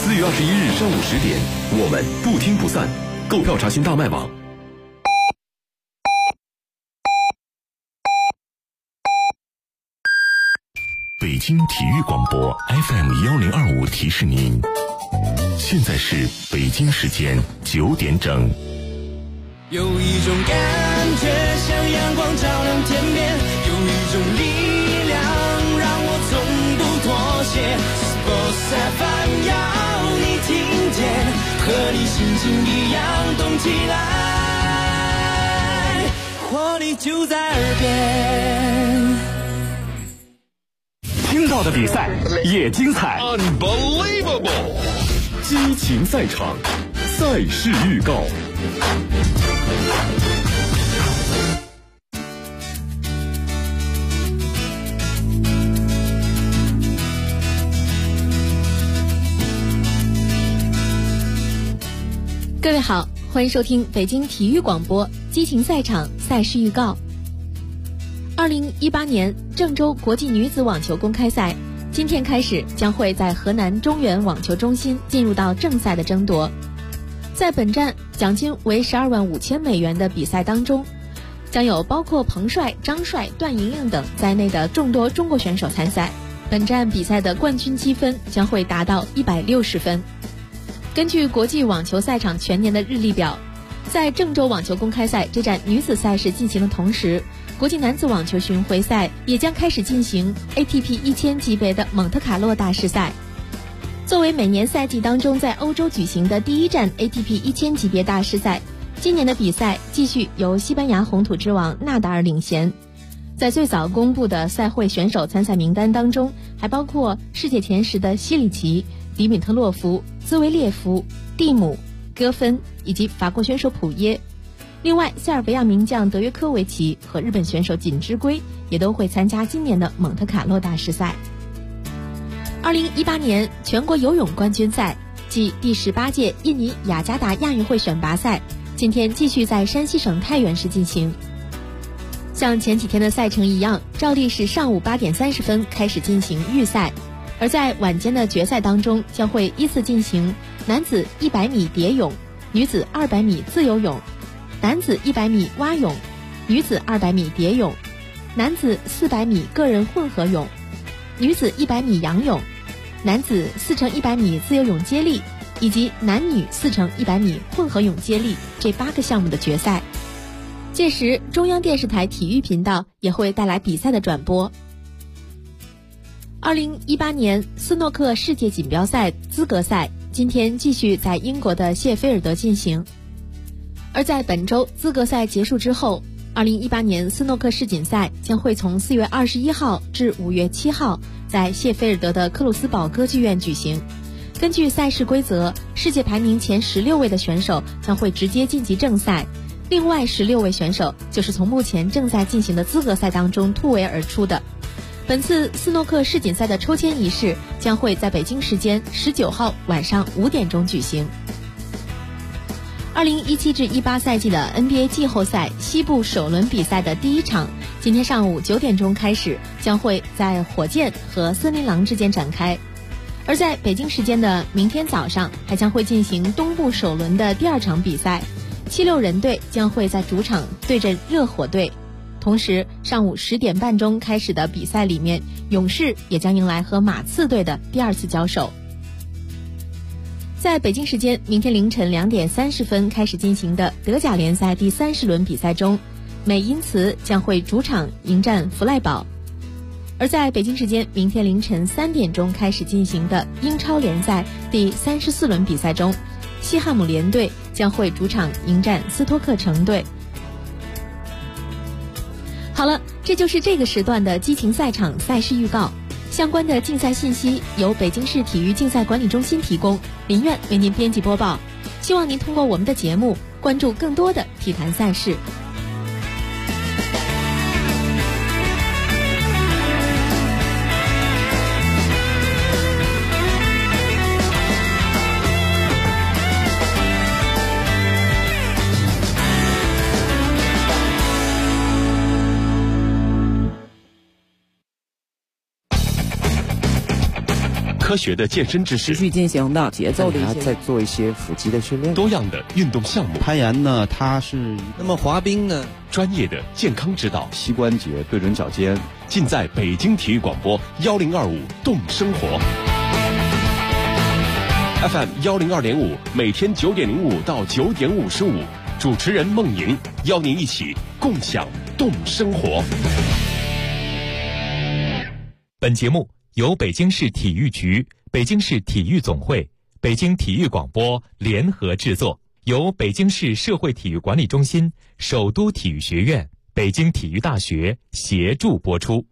4月21日上午10点，我们不听不散。购票查询大麦网。 北京体育广播 FM1025 提示您，现在是北京时间9点整。 有一种感觉像阳光照亮天边，有一种力量让我从不妥协。Sports FM 要你听见，和你心情一样动起来，活力就在耳边。 听到的比赛也精彩 Unbelievable， 激情赛场，赛事预告。 各位好，欢迎收听北京体育广播激情赛场赛事预告。2018年郑州国际女子网球公开赛今天开始将会在河南中原网球中心进入到正赛的争夺。在本站奖金为12万5千美元的比赛当中，将有包括彭帅、张帅、段莹莹等在内的众多中国选手参赛。本站比赛的冠军积分将会达到160分。根据国际网球赛场全年的日历表，在郑州网球公开赛这站女子赛事进行的同时，国际男子网球巡回赛也将开始进行 ATP 1000级别的蒙特卡洛大师赛。作为每年赛季当中在欧洲举行的第一站 ATP 1000级别大师赛，今年的比赛继续由西班牙红土之王纳达尔领衔。在最早公布的赛会选手参赛名单当中，还包括世界前10的西里奇、迪米特洛夫、兹维列夫、蒂姆、戈芬以及法国选手普耶。另外，塞尔维亚名将德约科维奇和日本选手锦织圭也都会参加今年的蒙特卡洛大师赛。2018年全国游泳冠军赛即第18届印尼雅加达亚运会选拔赛今天继续在山西省太原市进行。像前几天的赛程一样，照例是上午8点30分开始进行预赛，而在晚间的决赛当中将会依次进行男子100米蝶泳、女子200米自由泳、男子100米蛙泳、女子200米蝶泳、男子400米个人混合泳、女子100米仰泳、男子4×100米自由泳接力以及男女4×100米混合泳接力这8个项目的决赛。届时中央电视台体育频道也会带来比赛的转播。2018年斯诺克世界锦标赛资格赛今天继续在英国的谢菲尔德进行。而在本周资格赛结束之后，2018年斯诺克世锦赛将会从4月21号至5月7号在谢菲尔德的克鲁斯堡歌剧院举行。根据赛事规则，世界排名前16位的选手将会直接晋级正赛，另外16位选手就是从目前正在进行的资格赛当中突围而出的。本次斯诺克世锦赛的抽签仪式将会在北京时间19号晚上5点钟举行。2017至18赛季的 NBA 季后赛西部首轮比赛的第一场今天上午9点钟开始，将会在火箭和森林狼之间展开。而在北京时间的明天早上还将会进行东部首轮的第2场比赛，76人队将会在主场对阵热火队。同时上午10点半钟开始的比赛里面，勇士也将迎来和马刺队的第2次交手。在北京时间明天凌晨2点30分开始进行的德甲联赛第30轮比赛中，美因茨将会主场迎战弗赖堡。而在北京时间明天凌晨3点钟开始进行的英超联赛第34轮比赛中，西汉姆联队将会主场迎战斯托克城队。好了，这就是这个时段的激情赛场赛事预告。相关的竞赛信息由北京市体育竞赛管理中心提供，林苑为您编辑播报。希望您通过我们的节目关注更多的体坛赛事。 科科学的健身知识， 持续进行的节奏的一些， 再做一些腹肌的训练， 多样的运动项目。 攀岩呢，它是那么滑冰呢？ 专业的健康指导， 膝关节对准脚尖， 尽在北京体育广播1025动生活 FM 102.5，每天9点05到9点55，主持人孟莹邀您一起共享动生活。 本节目由北京市体育局、北京市体育总会、北京体育广播联合制作，由北京市社会体育管理中心、首都体育学院、北京体育大学协助播出。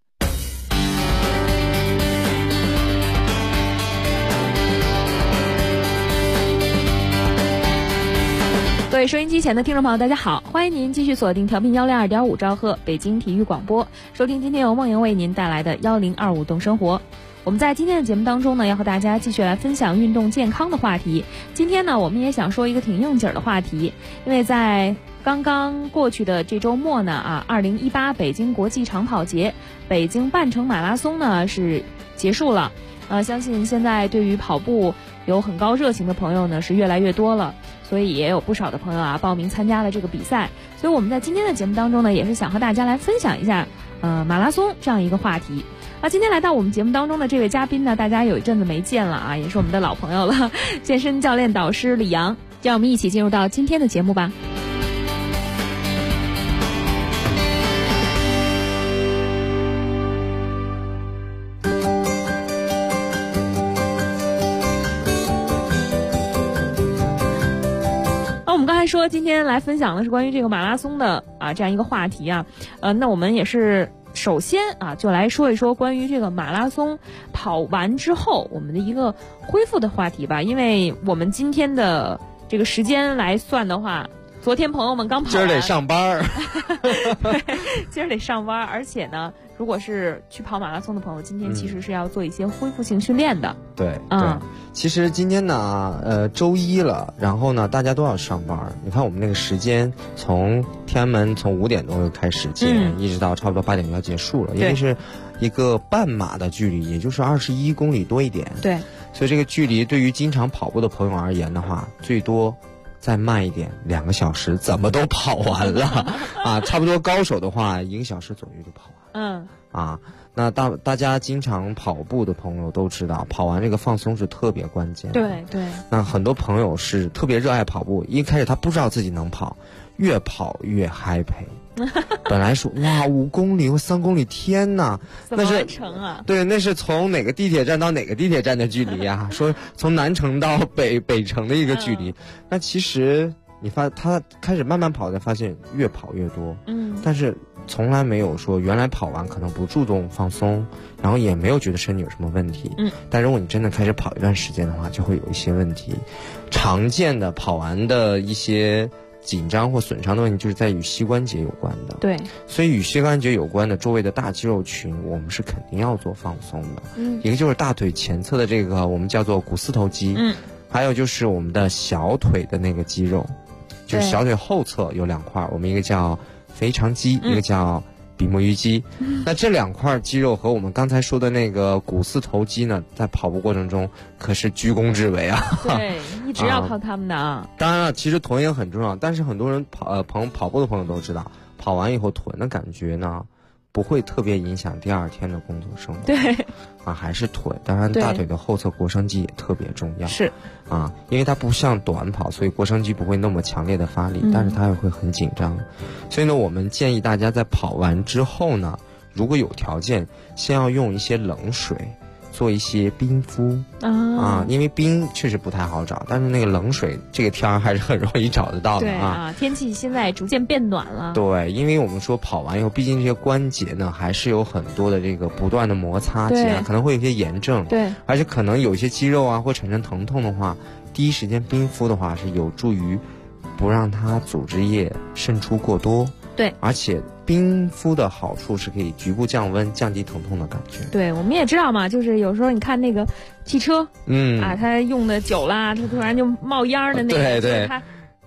各位收音机前的听众朋友，大家好，欢迎您继续锁定调频102.5兆赫北京体育广播，收听今天由梦莹为您带来的1025动生活。我们在今天的节目当中呢，要和大家继续来分享运动健康的话题。今天呢，我们也想说一个挺应景的话题，因为在刚刚过去的这周末呢，2018北京国际长跑节北京半程马拉松呢是结束了。相信现在对于跑步有很高热情的朋友呢是越来越多了，所以也有不少的朋友报名参加了这个比赛。所以我们在今天的节目当中呢，也是想和大家来分享一下马拉松这样一个话题。今天来到我们节目当中的这位嘉宾呢，大家有一阵子没见了也是我们的老朋友了，健身教练导师李阳。让我们一起进入到今天的节目吧。我们刚才说今天来分享的是关于这个马拉松的这样一个话题那我们也是首先就来说一说关于这个马拉松跑完之后我们的一个恢复的话题吧。因为我们今天的这个时间来算的话，昨天朋友们刚跑完， 今儿得上班对，今儿得上班，而且呢，如果是去跑马拉松的朋友，今天其实是要做一些恢复性训练的。 对，其实今天呢，周一了，然后呢，大家都要上班。你看我们那个时间，从天安门从5点多就开始建，一直到差不多8点就要结束了，因为是一个半马的距离，也就是21公里多一点。对，所以这个距离对于经常跑步的朋友而言的话，最多再慢一点2个小时怎么都跑完了差不多高手的话1个小时左右就跑完。那大家经常跑步的朋友都知道，跑完这个放松是特别关键的。对。那很多朋友是特别热爱跑步，一开始他不知道自己能跑，越跑越嗨培。本来说哇5公里或3公里，天哪， 怎么完成啊？ 对，那是从哪个地铁站到哪个地铁站的距离说从南城到北城的一个距离。那其实他开始慢慢跑，才发现越跑越多。但是从来没有说原来跑完可能不注重放松，然后也没有觉得身体有什么问题。但如果你真的开始跑一段时间的话，就会有一些问题。常见的跑完的一些紧张或损伤的问题，就是在与膝关节有关的。对，所以与膝关节有关的周围的大肌肉群，我们是肯定要做放松的。一个就是大腿前侧的这个我们叫做股四头肌，还有就是我们的小腿的那个肌肉，就是小腿后侧有2块，我们一个叫腓肠肌，一个叫比目鱼肌。那这2块肌肉和我们刚才说的那个股四头肌呢，在跑步过程中可是居功至伟对，一直要靠他们的当然了，其实臀也很重要，但是很多人跑步的朋友都知道，跑完以后臀的感觉呢不会特别影响第2天的工作生活。对还是腿，当然大腿的后侧腘绳肌也特别重要。是因为它不像短跑，所以腘绳肌不会那么强烈的发力，但是它也会很紧张。所以呢，我们建议大家在跑完之后呢，如果有条件，先要用一些冷水做一些冰敷因为冰确实不太好找，但是那个冷水这个天儿还是很容易找得到的天气现在逐渐变暖了。 对，因为我们说跑完以后，毕竟这些关节呢还是有很多的这个不断的摩擦可能会有一些炎症。对，而且可能有一些肌肉会产生疼痛的话，第一时间冰敷的话是有助于不让它组织液渗出过多。对，而且冰敷的好处是可以局部降温，降低疼痛的感觉。 对，我们也知道嘛，就是有时候你看那个汽车，它用的久了，它突然就冒烟的那个，对，它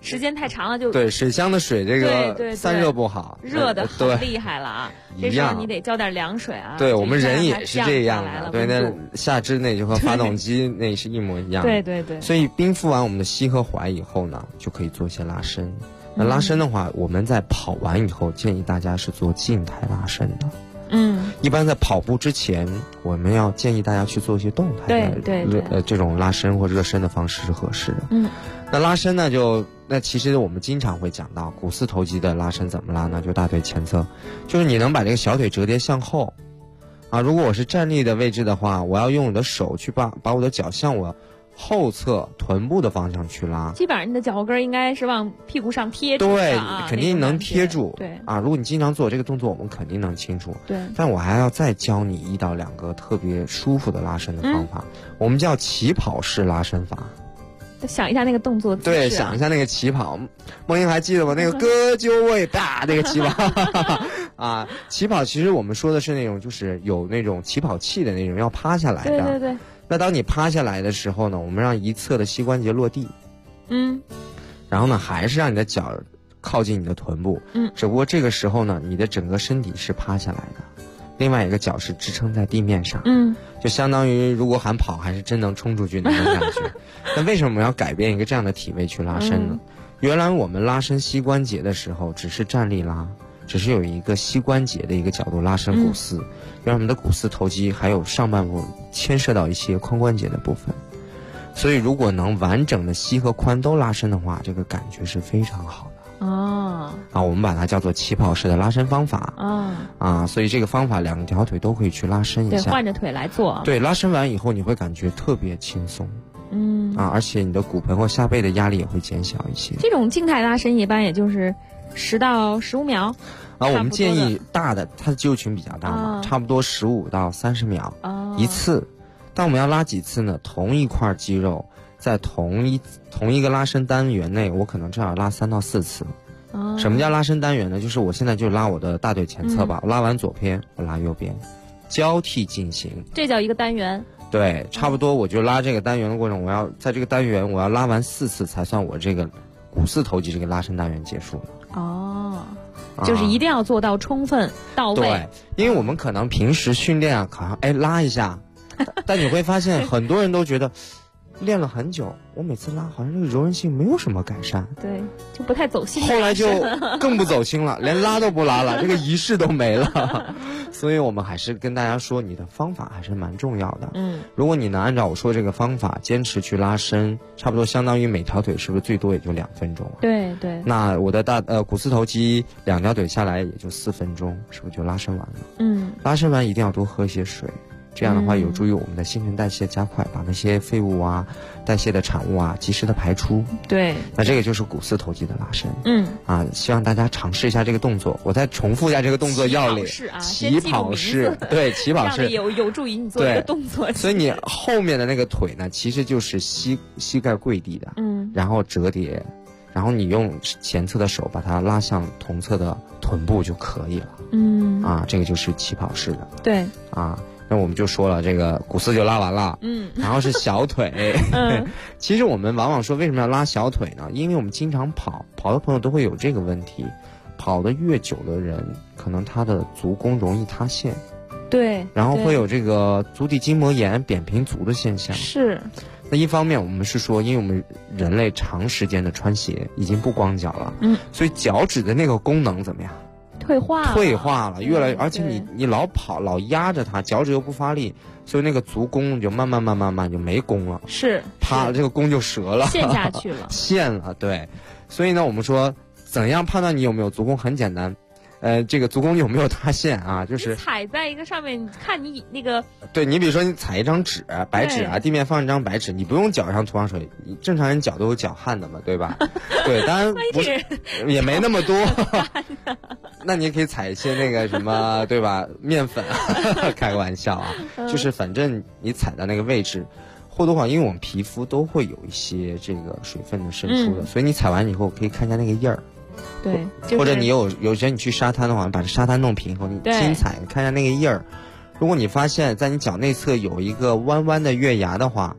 时间太长了就对水箱的水这个散热不好， 热的很厉害了啊。这时候你得浇点凉水啊。 对，我们人也是这样的。对，那下肢那就和发动机那是一模一样的。 对对对。 所以冰敷完我们的膝和踝以后呢，就可以做一些拉伸。那拉伸的话，我们在跑完以后，建议大家是做静态拉伸的。一般在跑步之前，我们要建议大家去做一些动态的这种拉伸或热身的方式是合适的。那拉伸呢，那其实我们经常会讲到股四头肌的拉伸怎么拉呢？就大腿前侧，就是你能把这个小腿折叠向后啊。如果我是站立的位置的话，我要用我的手去把我的脚向我后侧臀部的方向去拉， 基本上你的脚跟应该是往屁股上贴住的， 对，肯定能贴住。 对啊，如果你经常做这个动作，我们肯定能清楚。 对， 但我还要再教你1到2个特别舒服的拉伸的方法，我们叫起跑式拉伸法。 想一下那个动作姿势， 对，想一下那个起跑。梦英还记得吗？那个哥就位吧，那个起跑啊，起跑其实我们说的是那种就是有那种起跑器的那种要趴下来的。 对对对。 那当你趴下来的时候呢，我们让一侧的膝关节落地，然后呢，还是让你的脚靠近你的臀部，只不过这个时候呢，你的整个身体是趴下来的，另外一个脚是支撑在地面上，就相当于如果喊跑，还是真能冲出去那种感觉。那为什么要改变一个这样的体位去拉伸呢？原来我们拉伸膝关节的时候，只是站立拉。只是有一个膝关节的一个角度拉伸股四，让我们的股四头肌还有上半部牵涉到一些髋关节的部分，所以如果能完整的膝和髋都拉伸的话，这个感觉是非常好的。我们把它叫做起跑式的拉伸方法。所以这个方法2条腿都可以去拉伸一下， 对，换着腿来做。 对，拉伸完以后你会感觉特别轻松。而且你的骨盆或下背的压力也会减小一些。 这种静态拉伸一般也就是10到15秒。 我们建议大的，它的肌肉群比较大嘛，差不多15到30秒一次。但我们要拉几次呢？同一块肌肉在同一个拉伸单元内，我可能至少拉3到4次。什么叫拉伸单元呢？就是我现在就拉我的大腿前侧吧，我拉完左边，我拉右边，交替进行。 这叫一个单元。 对，差不多我就拉这个单元的过程，我要在这个单元我要拉完4次才算我这个股四头肌这个拉伸单元结束了。 就是一定要做到充分到位。 对，因为我们可能平时训练啊，好像拉一下，但你会发现很多人都觉得练了很久，我每次拉好像这个柔韧性没有什么改善， 对，就不太走心。 后来就更不走心了，连拉都不拉了，这个仪式都没了。所以我们还是跟大家说，你的方法还是蛮重要的。如果你能按照我说这个方法坚持去拉伸，差不多相当于每条腿是不是最多也就2分钟？ 对对。 那我的股四头肌2条腿下来也就4分钟，是不是就拉伸完了？拉伸完一定要多喝一些水。这样的话有助于我们的新陈代谢加快，把那些废物啊、代谢的产物啊及时的排出。 对， 那这个就是股四头肌的拉伸。希望大家尝试一下这个动作。我再重复一下这个动作要领：起跑式，对，起跑式有助于你做这个动作。 所以你后面的那个腿呢，其实就是膝盖跪地的，然后折叠，然后你用前侧的手把它拉向同侧的臀部就可以了。这个就是起跑式的。 对， 那我们就说了，这个股四就拉完了，然后是小腿。其实我们往往说为什么要拉小腿呢？因为我们经常跑的朋友都会有这个问题，跑得越久的人，可能他的足弓容易塌陷， 对， 然后会有这个足底筋膜炎、扁平足的现象。是。那一方面我们是说，因为我们人类长时间的穿鞋，已经不光脚了，所以脚趾的那个功能怎么样？ 退化了， 越来越，而且你老跑老压着它，脚趾又不发力，所以那个足弓就慢慢就没弓了， 是啪，这个弓就折了， 陷下去了， 陷了。对，所以呢，我们说怎样判断你有没有足弓？很简单，这个足弓有没有塌陷啊？就是踩在一个上面，看你那个， 对，你比如说你踩一张纸，白纸啊，地面放一张白纸，你不用脚上涂上水，正常人脚都有脚汗的嘛，对吧？对，当然不是，也没那么多。那你也可以踩一些那个什么，对吧？面粉，开个玩笑啊，就是反正你踩到那个位置，或多或少，因为我们皮肤都会有一些这个水分的渗出的，所以你踩完以后可以看一下那个印儿。 对， 或者你有些你去沙滩的话，把这沙滩弄平以后，你轻踩，你看一下那个印儿。如果你发现在你脚内侧有一个弯弯的月牙的话，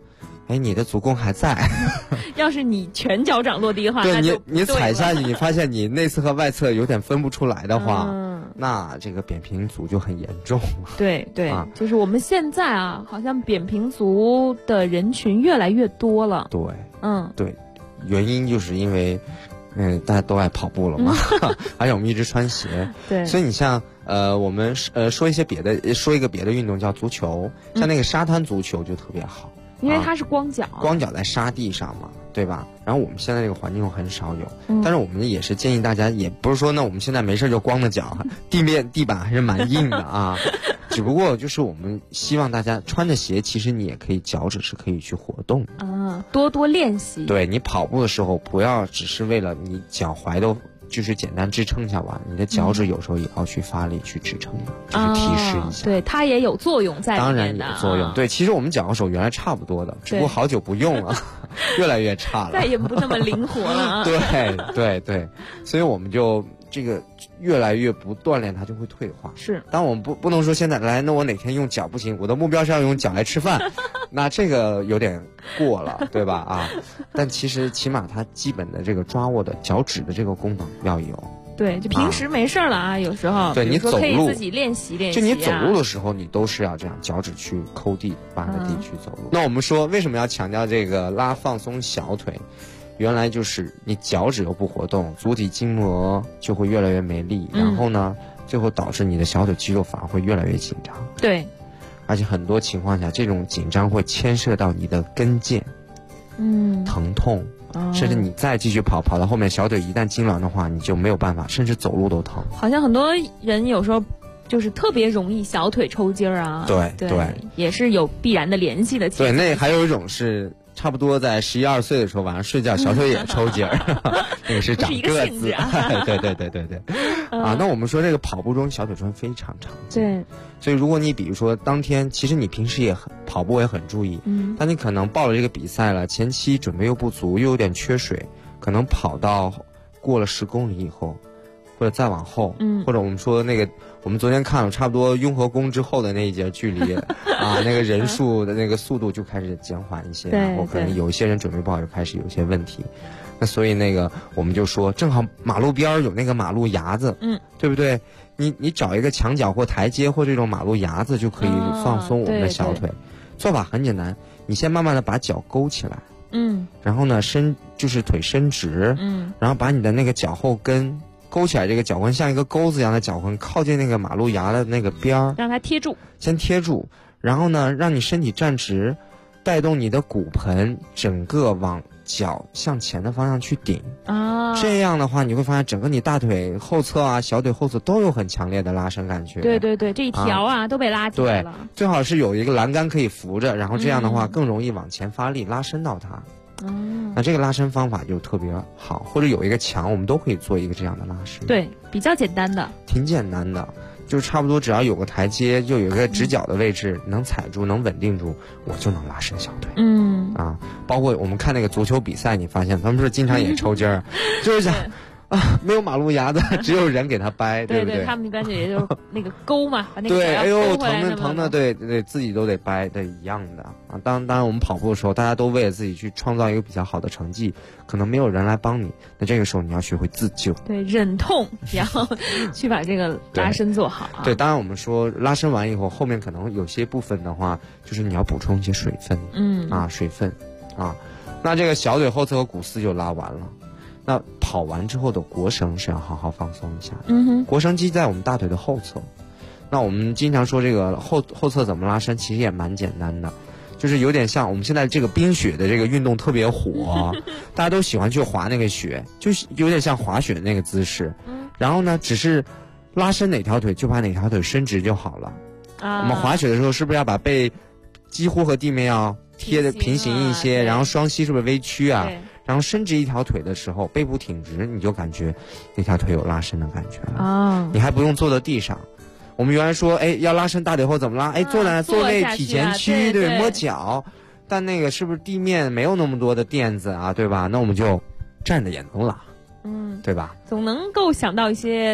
哎，你的足弓还在。 要是你全脚掌落地的话， 对那你踩下去，你发现你内侧和外侧有点分不出来的话，那这个扁平足就很严重了。 对对、就是我们现在啊，好像扁平足的人群越来越多了。 对，对，原因就是因为，大家都爱跑步了嘛，而且我们一直穿鞋。 对， 所以你像我们说一个别的运动叫足球，像那个沙滩足球就特别好。 因为它是光脚， 光脚在沙地上嘛，对吧？然后我们现在这个环境中很少有，但是我们也是建议大家，也不是说呢我们现在没事就光着脚，地板还是蛮硬的啊。只不过就是我们希望大家穿着鞋，其实你也可以脚趾是可以去活动的啊，多多练习。 对，你跑步的时候不要只是为了你脚踝都就是简单支撑一下完，你的脚趾有时候也要去发力去支撑的，就是提示一下。 对，它也有作用在里面的。 当然有作用。对，其实我们脚和手原来差不多的，只不过好久不用了，越来越差了， 再也不那么灵活了。 对，所以我们就这个越来越不锻炼，它就会退化。 是， 但我们不能说现在来，那我哪天用脚不行，我的目标是要用脚来吃饭，那这个有点过了，对吧？啊，但其实起码它基本的这个抓握的脚趾的这个功能要有。 对，就平时没事了啊，有时候对你走路可以自己练习练习。 就你走路的时候，你都是要这样，脚趾去抠地，扒着地去走路。那我们说为什么要强调这个放松小腿？原来就是你脚趾又不活动，足底筋膜就会越来越没力，然后呢，最后导致你的小腿肌肉反而会越来越紧张。 对， 而且很多情况下，这种紧张会牵涉到你的跟腱，疼痛。甚至你再继续跑到后面，小腿一旦痉挛的话，你就没有办法，甚至走路都疼。 好像很多人有时候就是特别容易小腿抽筋儿啊。 对， 也是有必然的联系的。 对，那还有一种是差不多在11、12岁的时候晚上睡觉，小腿也抽筋儿，那个是长个子。对。那我们说这个跑步中小腿穿非常常见。对。所以如果你比如说当天，其实你平时也跑步也很注意，但你可能报了这个比赛了，前期准备又不足，又有点缺水，可能跑到过了10公里以后，或者再往后，或者我们说那个我们昨天看了差不多雍和宫之后的那一节距离啊，那个人数的那个速度就开始减缓一些，然后可能有一些人准备不好就开始有一些问题。那所以那个我们就说，正好马路边有那个马路牙子，对不对？你找一个墙角或台阶或这种马路牙子，就可以放松我们的小腿。做法很简单，你先慢慢的把脚勾起来，然后呢就是腿伸直，然后把你的那个脚后跟勾起来，这个脚跟像一个钩子一样的脚跟靠近那个马路牙的那个边儿， 让它贴住， 先贴住，然后呢让你身体站直，带动你的骨盆整个往脚向前的方向去顶这样的话你会发现整个你大腿后侧啊、小腿后侧都有很强烈的拉伸感觉。 对，这一条都被拉起来了。 对，最好是有一个栏杆可以扶着，然后这样的话更容易往前发力拉伸到它。那这个拉伸方法就特别好，或者有一个墙我们都可以做一个这样的拉伸。对， 比较简单的， 挺简单的，就差不多只要有个台阶，就有一个直角的位置，能踩住能稳定住，我就能拉伸小腿。包括我们看那个足球比赛，你发现他们是经常也抽筋儿，就是想没有马路牙子，只有人给他掰，对不对？ 他们一般也就是那个勾嘛，把那个对，哎呦，疼的，对，自己都得掰的一样的啊。当然，我们跑步的时候，大家都为了自己去创造一个比较好的成绩，可能没有人来帮你，那这个时候你要学会自救， 对，忍痛，然后去把这个拉伸做好。 对，当然我们说拉伸完以后，后面可能有些部分的话，就是你要补充一些水分，水分啊，那这个小腿后侧和股四就拉完了。那跑完之后的腘绳是要好好放松一下的。腘绳肌在我们大腿的后侧。那我们经常说这个后侧怎么拉伸，其实也蛮简单的，就是有点像我们现在这个冰雪的这个运动特别火，大家都喜欢去滑那个雪，就是有点像滑雪的那个姿势。然后呢，只是拉伸哪条腿就把哪条腿伸直就好了。我们滑雪的时候是不是要把背几乎和地面要贴的平行一些，然后双膝是不是微曲啊？然后伸直一条腿的时候，背部挺直，你就感觉那条腿有拉伸的感觉了。你还不用坐到地上。我们原来说，要拉伸大腿后怎么拉？坐位体前屈，对，摸脚。但那个是不是地面没有那么多的垫子啊，对吧？那我们就站着也能拉，对吧？ 总能够想到一些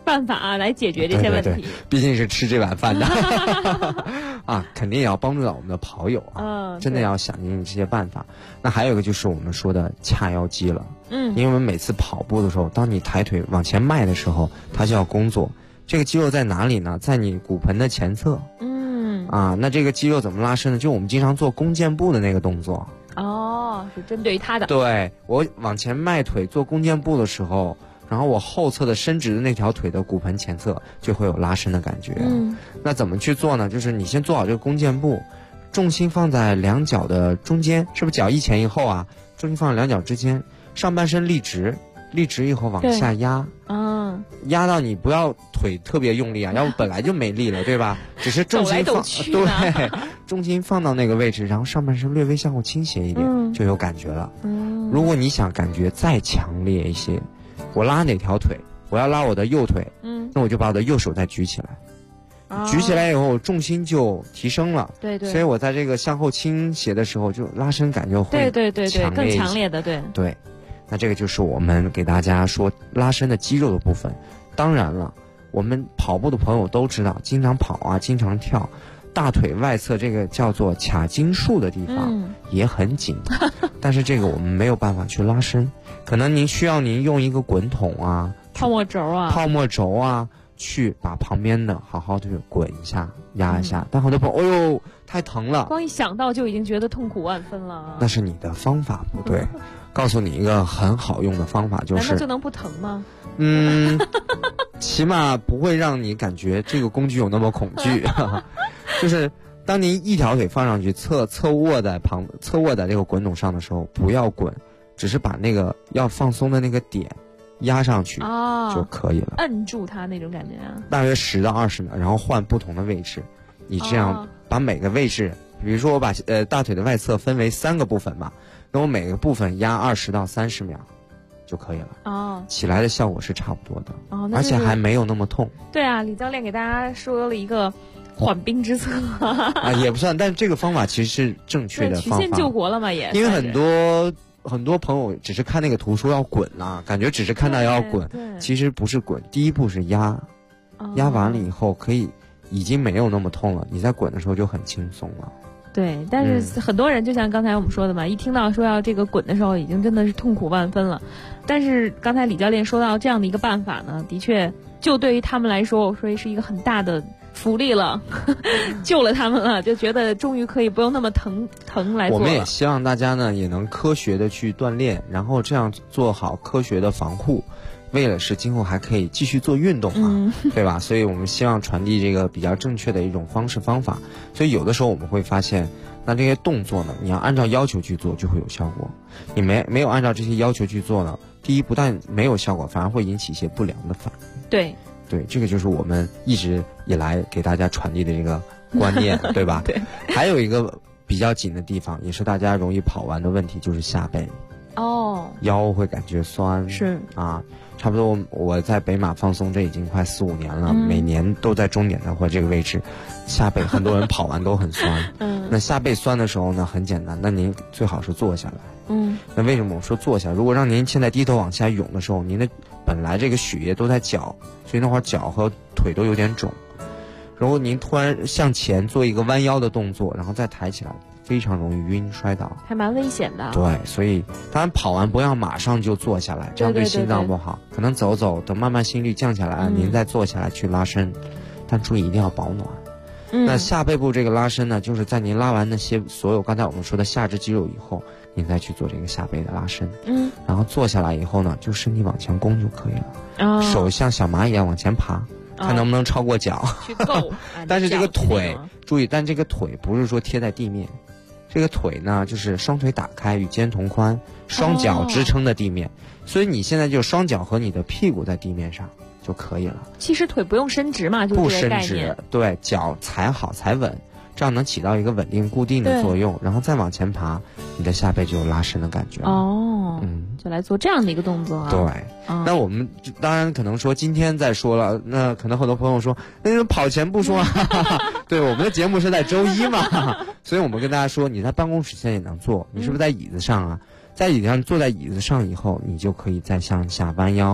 办法来解决这些问题。 对，毕竟是吃这碗饭的啊，肯定也要帮助到我们的跑友啊，真的要想尽这些办法。那还有一个就是我们说的髂腰肌了，因为我们每次跑步的时候，当你抬腿往前迈的时候，它就要工作。这个肌肉在哪里呢？在你骨盆的前侧。那这个肌肉怎么拉伸呢？就我们经常做弓箭步的那个动作。 是针对于它的。 对，我往前迈腿做弓箭步的时候，然后我后侧的伸直的那条腿的骨盆前侧就会有拉伸的感觉。那怎么去做呢？就是你先做好这个弓箭步，重心放在两脚的中间，是不是脚一前一后啊？重心放在两脚之间，上半身立直，立直以后往下压。压到你不要腿特别用力啊，要不本来就没力了，对吧？只是重心放对，重心放到那个位置，然后上半身略微向后倾斜一点，就有感觉了。如果你想感觉再强烈一些，我拉哪条腿？我要拉我的右腿，那我就把我的右手再举起来。举起来以后，重心就提升了。对，所以我在这个向后倾斜的时候，就拉伸感就会更强烈的对。那这个就是我们给大家说拉伸的肌肉的部分。当然了，我们跑步的朋友都知道，经常跑啊，经常跳，大腿外侧这个叫做髂胫束的地方也很紧，但是这个我们没有办法去拉伸，可能您需要用一个滚筒啊、 泡沫轴啊去把旁边的好好的滚一下、压一下。但好多朋友，哎呦，太疼了， 光一想到就已经觉得痛苦万分了。 那是你的方法不对。告诉你一个很好用的方法，就是难道就能不疼吗？ 起码不会让你感觉这个工具有那么恐惧。就是当您一条腿放上去，侧卧在这个滚筒上的时候，不要滚，只是把那个要放松的那个点压上去就可以了， 摁住它那种感觉啊。 大约10到20秒，然后换不同的位置。你这样把每个位置，比如说我把大腿的外侧分为3个部分嘛。那我每个部分压20到30秒就可以了。起来的效果是差不多的。而且还没有那么痛。对啊， 李教练给大家说了一个缓兵之策也不算，但是这个方法其实是正确的方法， 曲线救国了嘛也。 因为很多朋友只是看那个图说要滚啊，感觉只是看到要滚，其实不是滚，第一步是压，压完了以后已经没有那么痛了，你在滚的时候就很轻松了。 对，但是很多人就像刚才我们说的嘛，一听到说要这个滚的时候，已经真的是痛苦万分了。但是刚才李教练说到这样的一个办法呢，的确就对于他们来说，我说是一个很大的福利了，救了他们了，就觉得终于可以不用那么疼来做了。 我们也希望大家呢也能科学的去锻炼，然后这样做好科学的防护。为了是今后还可以继续做运动嘛，对吧？所以我们希望传递这个比较正确的一种方式方法。所以有的时候我们会发现，那这些动作呢，你要按照要求去做就会有效果。你没有按照这些要求去做呢，第一不但没有效果，反而会引起一些不良的反应。 对， 这个就是我们一直以来给大家传递的这个观念，对吧？ 对。 还有一个比较紧的地方，也是大家容易跑完的问题，就是下背。腰会感觉酸。 是啊。差不多我在北马放松，这已经快4-5年了，每年都在终点的或这个位置，下背很多人跑完都很酸。那下背酸的时候呢，很简单，那您最好是坐下来。那为什么我说坐下？如果让您现在低头往下涌的时候，您的本来这个血液都在脚，所以那会儿脚和腿都有点肿。如果您突然向前做一个弯腰的动作，然后再抬起来，非常容易晕摔倒， 还蛮危险的。 对，所以当然跑完不要马上就坐下来，这样对心脏不好。可能走等慢慢心率降下来，您再坐下来去拉伸，但注意一定要保暖。那下背部这个拉伸呢，就是在您拉完那些所有刚才我们说的下肢肌肉以后，您再去做这个下背的拉伸。然后坐下来以后呢，就身体往前弓就可以了。手像小蚂蚁一样往前爬。看能不能超过脚去够但是这个腿注意，但这个腿不是说贴在地面，这个腿呢就是双腿打开与肩同宽，双脚支撑的地面，所以你现在就双脚和你的屁股在地面上就可以了。 其实腿不用伸直嘛，就不伸直，对，脚踩好踩稳，这样能起到一个稳定固定的作用，然后再往前爬，你的下背就有拉伸的感觉就来做这样的一个动作啊。 对，那我们当然可能说今天再说了，那可能很多朋友说，那跑前不说啊。对，我们的节目是在周一嘛，所以我们跟大家说，你在办公室现在也能做，你是不是在椅子上啊？在椅子上坐在椅子上以后，你就可以再向下弯腰，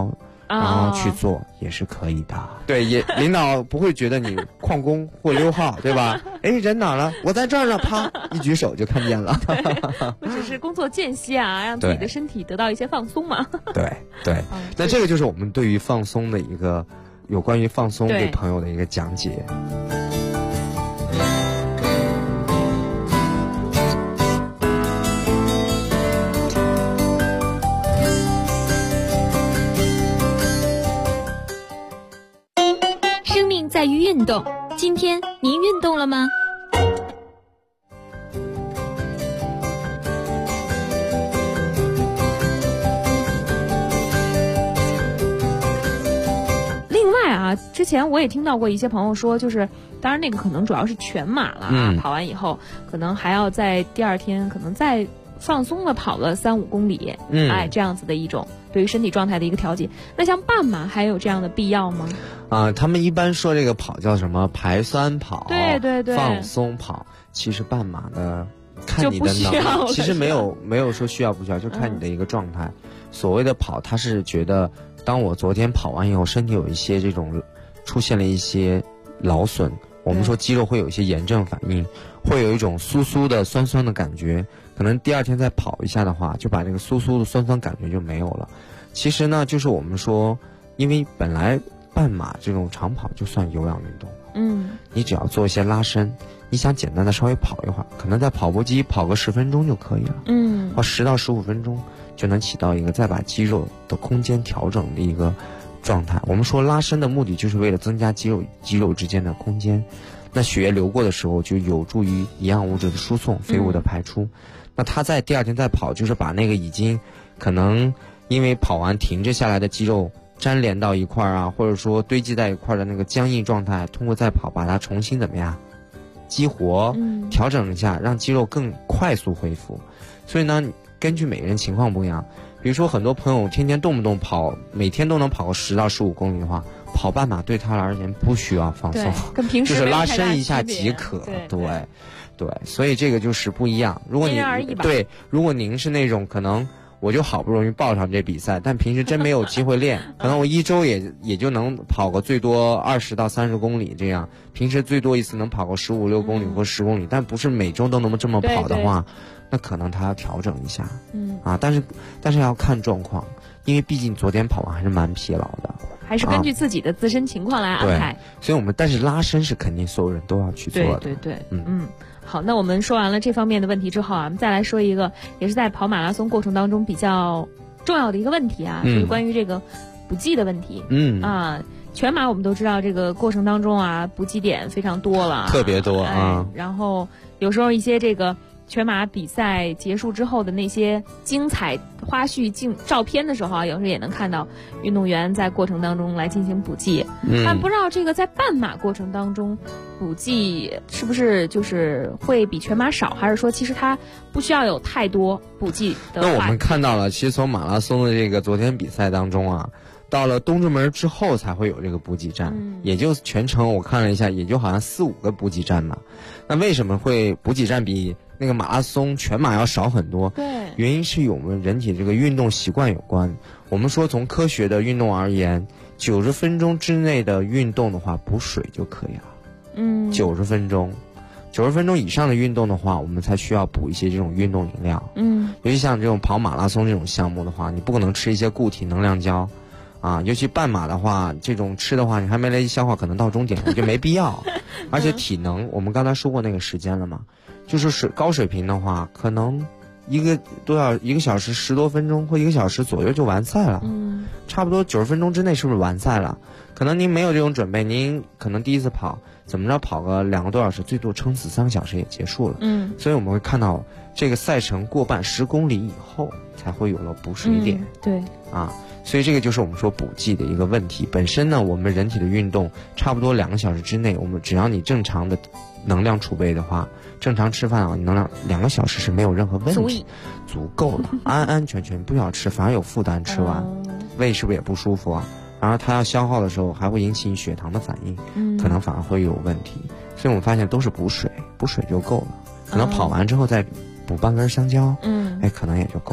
然后去做也是可以的。对，也领导不会觉得你旷工或溜号，对吧？哎，人哪了？我在这儿呢，啪一举手就看见了。 我只是工作间隙啊，让自己的身体得到一些放松嘛。 对对，那这个就是我们对于放松的一个有关于放松给朋友的一个讲解。 在于运动，今天您运动了吗？另外啊，之前我也听到过一些朋友说，就是当然那个可能主要是全马了啊，跑完以后可能还要在第二天可能再放松的跑了3-5公里，这样子的一种对于身体状态的一个调节。那像半马还有这样的必要吗？ 他们一般说这个跑叫什么排酸跑， 对对对， 放松跑。其实半马的看你的能力，其实没有说需要不需要，就看你的一个状态。所谓的跑，他是觉得当我昨天跑完以后，身体有一些这种出现了一些劳损，我们说肌肉会有一些炎症反应，会有一种酥酥的酸酸的感觉，可能第二天再跑一下的话，就把这个酥酥的酸酸感觉就没有了。其实呢，就是我们说，因为本来半马这种长跑就算有氧运动了，你只要做一些拉伸，你想简单的稍微跑一会儿，可能在跑步机跑个10分钟就可以了，或10到15分钟就能起到一个再把肌肉的空间调整的一个状态。我们说拉伸的目的就是为了增加肌肉之间的空间，那血液流过的时候就有助于营养物质的输送，废物的排出。那他在第二天再跑，就是把那个已经可能因为跑完停滞下来的肌肉粘连到一块儿啊，或者说堆积在一块的那个僵硬状态，通过再跑把它重新怎么样激活，调整一下，让肌肉更快速恢复。所以呢，根据每个人情况不一样，比如说很多朋友天天动不动跑，每天都能跑个10到15公里的话，跑半马对他而言不需要放松， 跟平时就是拉伸一下即可。对，所以这个就是不一样。如果如果您是那种可能我就好不容易报上这比赛，但平时真没有机会练，可能我一周也就能跑个最多20到30公里这样，平时最多一次能跑个15、16公里或10公里，但不是每周都能这么跑的话，那可能他要调整一下，但是要看状况，因为毕竟昨天跑完还是蛮疲劳的， 还是根据自己的自身情况来安排。 所以但是拉伸是肯定所有人都要去做的。 对，好，那我们说完了这方面的问题之后啊，我们再来说一个也是在跑马拉松过程当中比较重要的一个问题啊，就是关于这个补给的问题。全马我们都知道这个过程当中啊，补给点非常多了， 特别多啊。 然后有时候一些这个全马比赛结束之后的那些精彩花絮照片的时候啊，有时候也能看到运动员在过程当中来进行补给。但不知道这个在半马过程当中补给是不是就是会比全马少，还是说其实它不需要有太多补给的？ 那我们看到了，其实从马拉松的这个昨天比赛当中啊，到了东直门之后才会有这个补给站，也就全程我看了一下，也就好像4-5个补给站嘛。那为什么会补给站比那个马拉松全马要少很多？原因是与我们人体这个运动习惯有关。我们说从科学的运动而言，90分钟之内的运动的话，补水就可以了。90分钟以上的运动的话，我们才需要补一些这种运动饮料。尤其像这种跑马拉松这种项目的话，你不可能吃一些固体能量胶啊，尤其半马的话，这种吃的话，你还没来消化，可能到终点就没必要。而且体能，我们刚才说过那个时间了嘛，就是高水平的话，可能1个小时10多分钟或1个小时左右就完赛了。差不多90分钟之内是不是完赛了？可能您没有这种准备，您可能第一次跑，怎么着跑个2个多小时，最多撑死3个小时也结束了。所以我们会看到这个赛程过半10公里以后才会有了补水点。所以这个就是我们说补给的一个问题。本身呢，我们人体的运动差不多2个小时之内，我们只要你正常的能量储备的话，正常吃饭啊，你能量2个小时是没有任何问题，足够了，安安全全，不要吃，反而有负担，吃完胃是不是也不舒服啊？然后它要消耗的时候，还会引起你血糖的反应，可能反而会有问题。所以我们发现都是补水就够了，可能跑完之后再补半根香蕉，可能也就够了。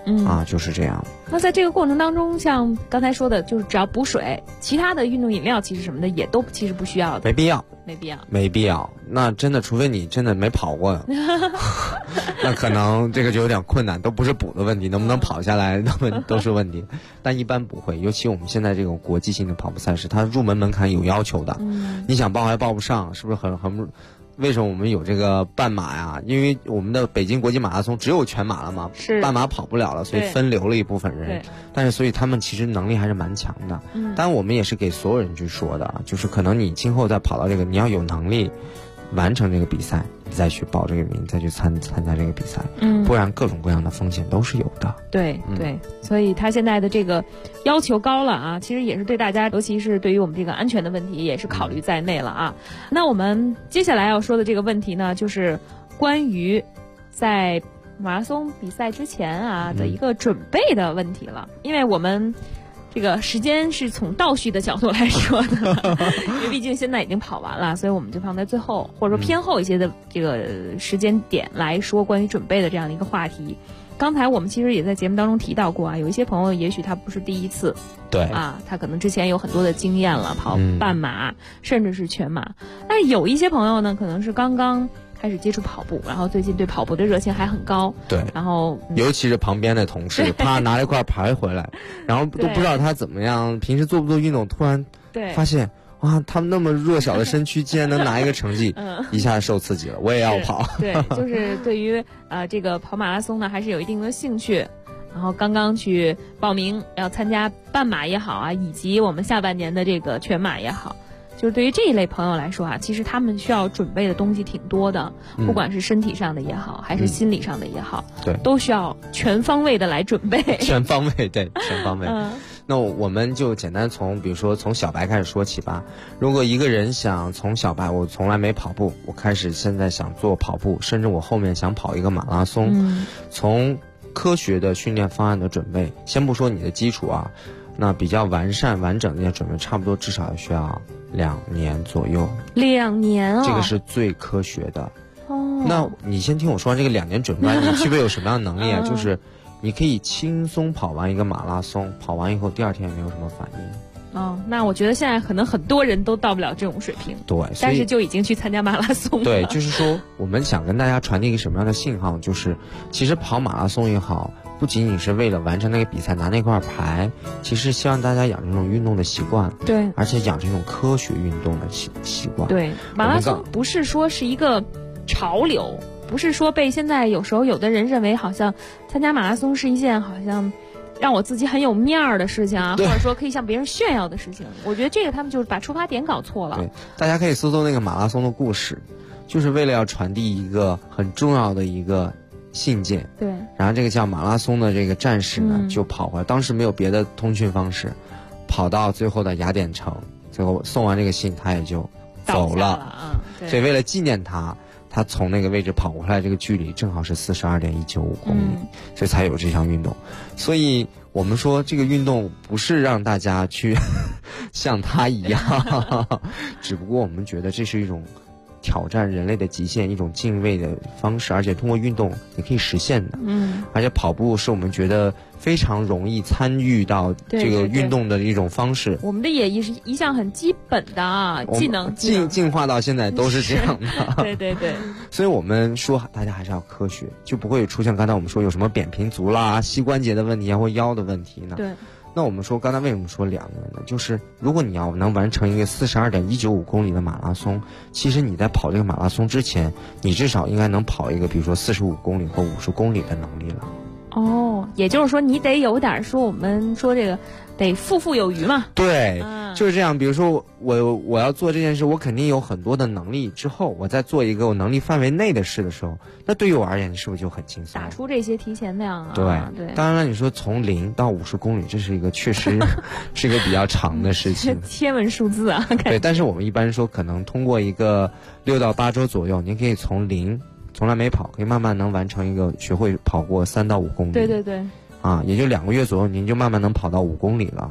就是这样。 那在这个过程当中，像刚才说的，就是只要补水，其他的运动饮料其实什么的也都其实不需要的， 没必要。 没必要。 那真的，除非你真的没跑过，那可能这个就有点困难，都不是补的问题，能不能跑下来都是问题。但一般不会，尤其我们现在这种国际性的跑步赛事，它入门门槛有要求的。你想报还报不上，是不是很？为什么我们有这个半马呀？因为我们的北京国际马拉松只有全马了嘛，半马跑不了了，所以分流了一部分人。但是所以他们其实能力还是蛮强的。当然我们也是给所有人去说的，就是可能你今后再跑到这个，你要有能力完成这个比赛，你再去报这个名，再去参加这个比赛。不然各种各样的风险都是有的。 对，所以他现在的这个要求高了啊，其实也是对大家，尤其是对于我们这个安全的问题，也是考虑在内了啊。那我们接下来要说的这个问题呢，就是关于在马拉松比赛之前的一个准备的问题了，因为我们这个时间是从倒序的角度来说的，因为毕竟现在已经跑完了，所以我们就放在最后，或者说偏后一些的这个时间点来说关于准备的这样的一个话题。刚才我们其实也在节目当中提到过有一些朋友也许他不是第一次，他可能之前有很多的经验了，跑半马甚至是全马。但是有一些朋友呢，可能是刚刚开始接触跑步，然后最近对跑步的热情还很高。然后尤其是旁边的同事，啪拿了一块牌回来，然后都不知道他怎么样，平时做不做运动，突然发现哇，他们那么弱小的身躯竟然能拿一个成绩，一下受刺激了，我也要跑。 对，就是对于这个跑马拉松呢，还是有一定的兴趣。然后刚刚去报名要参加半马也好以及我们下半年的这个全马也好。就是对于这一类朋友来说其实他们需要准备的东西挺多的，不管是身体上的也好，还是心理上的也好，都需要全方位的来准备。 全方位。那我们就简单比如说从小白开始说起吧。如果一个人想从小白，我从来没跑步，我开始现在想做跑步，甚至我后面想跑一个马拉松，从科学的训练方案的准备，先不说你的基础那比较完善完整的准备，差不多至少需要2年左右。2 年这个是最科学的。那你先听我说完这个2年准备，你具备有什么样的能力就是你可以轻松跑完一个马拉松，跑完以后第2天也没有什么反应。 那我觉得现在可能很多人都到不了这种水平。 对， 但是就已经去参加马拉松了。 对，就是说我们想跟大家传递一个什么样的信号，就是其实跑马拉松也好，不仅仅是为了完成那个比赛拿那块牌，其实希望大家养成这种运动的习惯。 对， 而且养成这种科学运动的习惯。 对，马拉松不是说是一个潮流，不是说被现在有时候有的人认为好像参加马拉松是一件好像让我自己很有面儿的事情或者说可以向别人炫耀的事情。我觉得这个他们就是把出发点搞错了。 对，大家可以搜搜那个马拉松的故事，就是为了要传递一个很重要的一个信件。 对， 然后这个叫马拉松的这个战士呢，就跑回来，当时没有别的通讯方式，跑到最后的雅典城，最后送完这个信他也就走了。所以为了纪念他从那个位置跑回来，这个距离正好是42.195公里，所以才有这项运动。所以我们说这个运动不是让大家去像他一样，只不过我们觉得这是一种挑战人类的极限，一种敬畏的方式，而且通过运动你可以实现的。而且跑步是我们觉得非常容易参与到这个运动的一种方式。 我们的也是一项很基本的技能， 进化到现在都是这样的。 对。 所以我们说大家还是要科学，就不会出现刚才我们说有什么扁平足啦、膝关节的问题或腰的问题呢。 对。 那我们说刚才为什么说2年呢？就是如果你要能完成一个42.195公里的马拉松，其实你在跑这个马拉松之前，你至少应该能跑一个比如说45公里或50公里的能力了。 也就是说你得有点说我们说这个得富有余嘛。 对，就是这样。比如说我要做这件事，我肯定有很多的能力，之后我再做一个我能力范围内的事的时候，那对于我而言是不是就很轻松？ 打出这些提前量对。当然了，你说从0到50公里，这是一个确实是一个比较长的事情， 天文数字对，但是我们一般说可能通过一个6到8周左右，您可以从0从来没跑，可以慢慢能完成一个学会跑过3到5公里。 对。 也就2个月左右，您就慢慢能跑到5公里了。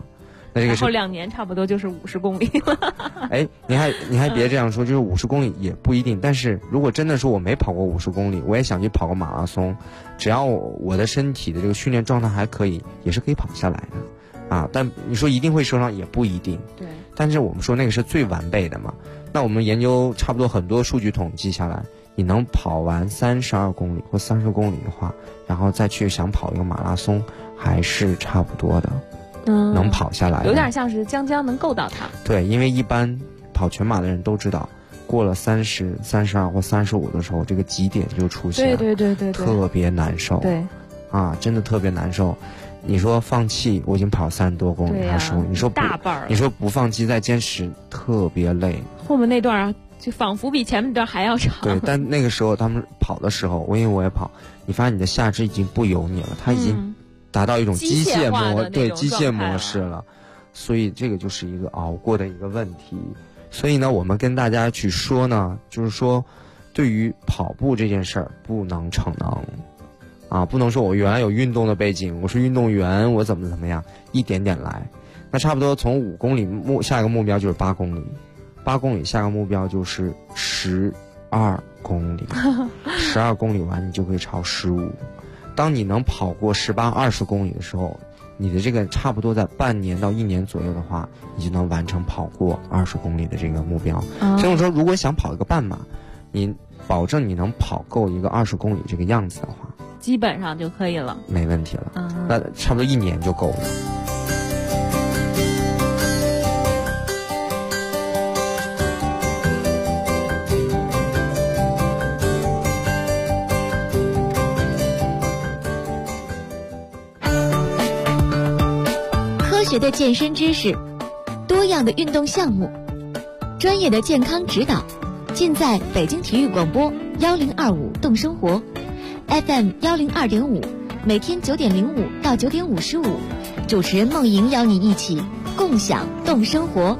那这个然后2年差不多就是50公里了。 哎，你还别这样说，就是50公里也不一定。但是如果真的说我没跑过50公里，我也想去跑个马拉松，只要我的身体的这个训练状态还可以，也是可以跑下来的啊。但你说一定会受伤也不一定。 对。 但是我们说那个是最完备的嘛。那我们研究差不多很多数据统计下来，你能跑完32公里或30公里的话，然后再去想跑一个马拉松，还是差不多的。能跑下来， 有点像是将能够到它。 对，因为一般跑全马的人都知道，过了30、32或35的时候，这个极点就出现了。 对， 特别难受。 对， 啊，真的特别难受。你说放弃，我已经跑30多公里还是15，你说大半你说不放弃再坚持，特别累。 后面那段啊，就仿佛比前面那段还要长。 对，但那个时候他们跑的时候，因为我也跑，你发现你的下肢已经不由你了，它已经达到一种机械模式了，所以这个就是一个熬过的一个问题。所以呢，我们跟大家去说呢，就是说，对于跑步这件事儿，不能逞能，啊，不能说我原来有运动的背景，我是运动员，我怎么样，一点点来。那差不多从5公里下一个目标就是8公里，8公里下个目标就是12公里，12公里完你就可以超15。当你能跑过18、20公里的时候，你的这个差不多在半年到1年左右的话，你就能完成跑过20公里的这个目标。所以我说，如果想跑一个半马，你保证你能跑够一个20公里这个样子的话， 基本上就可以了， 没问题了。那差不多1年就够了。 科学的健身知识，多样的运动项目，专业的健康指导，尽在北京体育广播1025动生活 FM 102.5，每天9点05到9点55，主持人梦莹邀你一起共享动生活。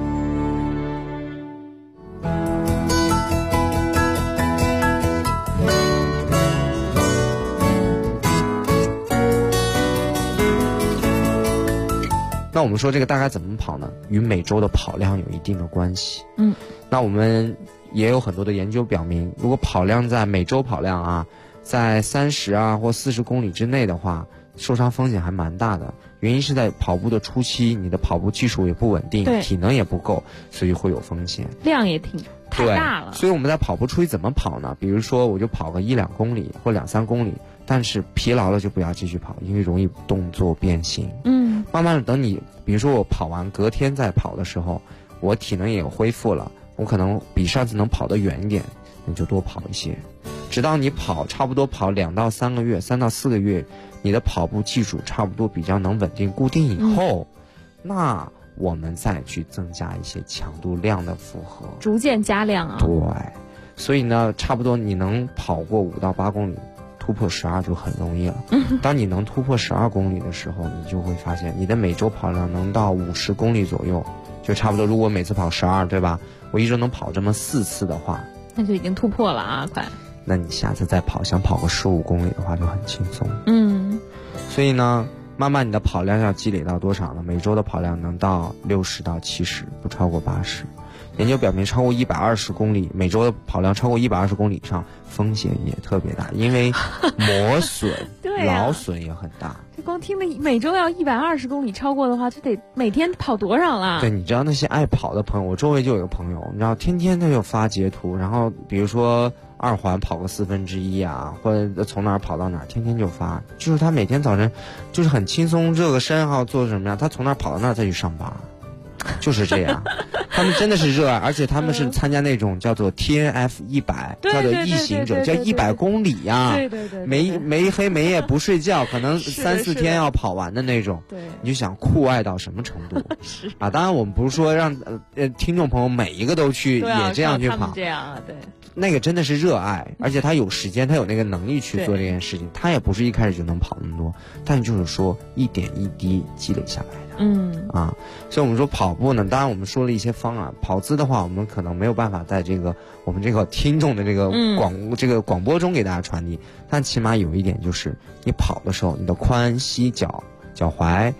那我们说这个大概怎么跑呢？与每周的跑量有一定的关系。那我们也有很多的研究表明，如果跑量在每周跑量啊，在30啊或40公里之内的话，受伤风险还蛮大的。原因是在跑步的初期，你的跑步技术也不稳定，体能也不够，所以会有风险。 量也太大了。 所以我们在跑步初期怎么跑呢？比如说我就跑个1、2公里或2、3公里，但是疲劳了就不要继续跑，因为容易动作变形。慢慢的等你，比如说我跑完隔天再跑的时候，我体能也有恢复了，我可能比上次能跑得远一点，你就多跑一些，直到你差不多跑2到3个月，3到4个月，你的跑步技术差不多比较能稳定固定以后，那我们再去增加一些强度量的负荷， 逐渐加量啊。 对，所以呢，差不多你能跑过5到8公里，突破12就很容易了。当你能突破12公里的时候，你就会发现你的每周跑量能到50公里左右，就差不多。如果每次跑12，对吧？我一周能跑这么4次的话， 那就已经突破了啊，快。 那你下次再想跑个15公里的话就很轻松。所以呢，慢慢你的跑量要积累到多少呢？每周的跑量能到60到70，不超过80。研究表明，超过120公里，每周的跑量超过120公里以上，风险也特别大，因为磨损、劳损也很大。 这光听着每周要120公里超过的话，这得每天跑多少了？ 对，你知道那些爱跑的朋友，我周围就有个朋友，你知道天天他就发截图，然后比如说2环跑个1/4啊，或者从哪儿跑到哪儿，天天就发，就是他每天早晨就是很轻松热个身哈，做什么样，他从那儿跑到那儿再去上班。就是这样，他们真的是热爱，而且他们是参加那种叫做 TNF 100，叫做异行者，叫100公里呀，没黑没夜不睡觉，可能3、4天要跑完的那种。你就想酷爱到什么程度啊？当然我们不是说让听众朋友每一个都去也这样去跑， 这样啊，对。 那个真的是热爱，而且他有时间，他有那个能力去做这件事情，他也不是一开始就能跑那么多，但就是说一点一滴积累下来的。所以我们说跑步呢，当然我们说了一些方案，跑姿的话，我们可能没有办法在我们这个听众的这个广播中给大家传递，但起码有一点就是，你跑的时候，你的髋、膝、脚踝，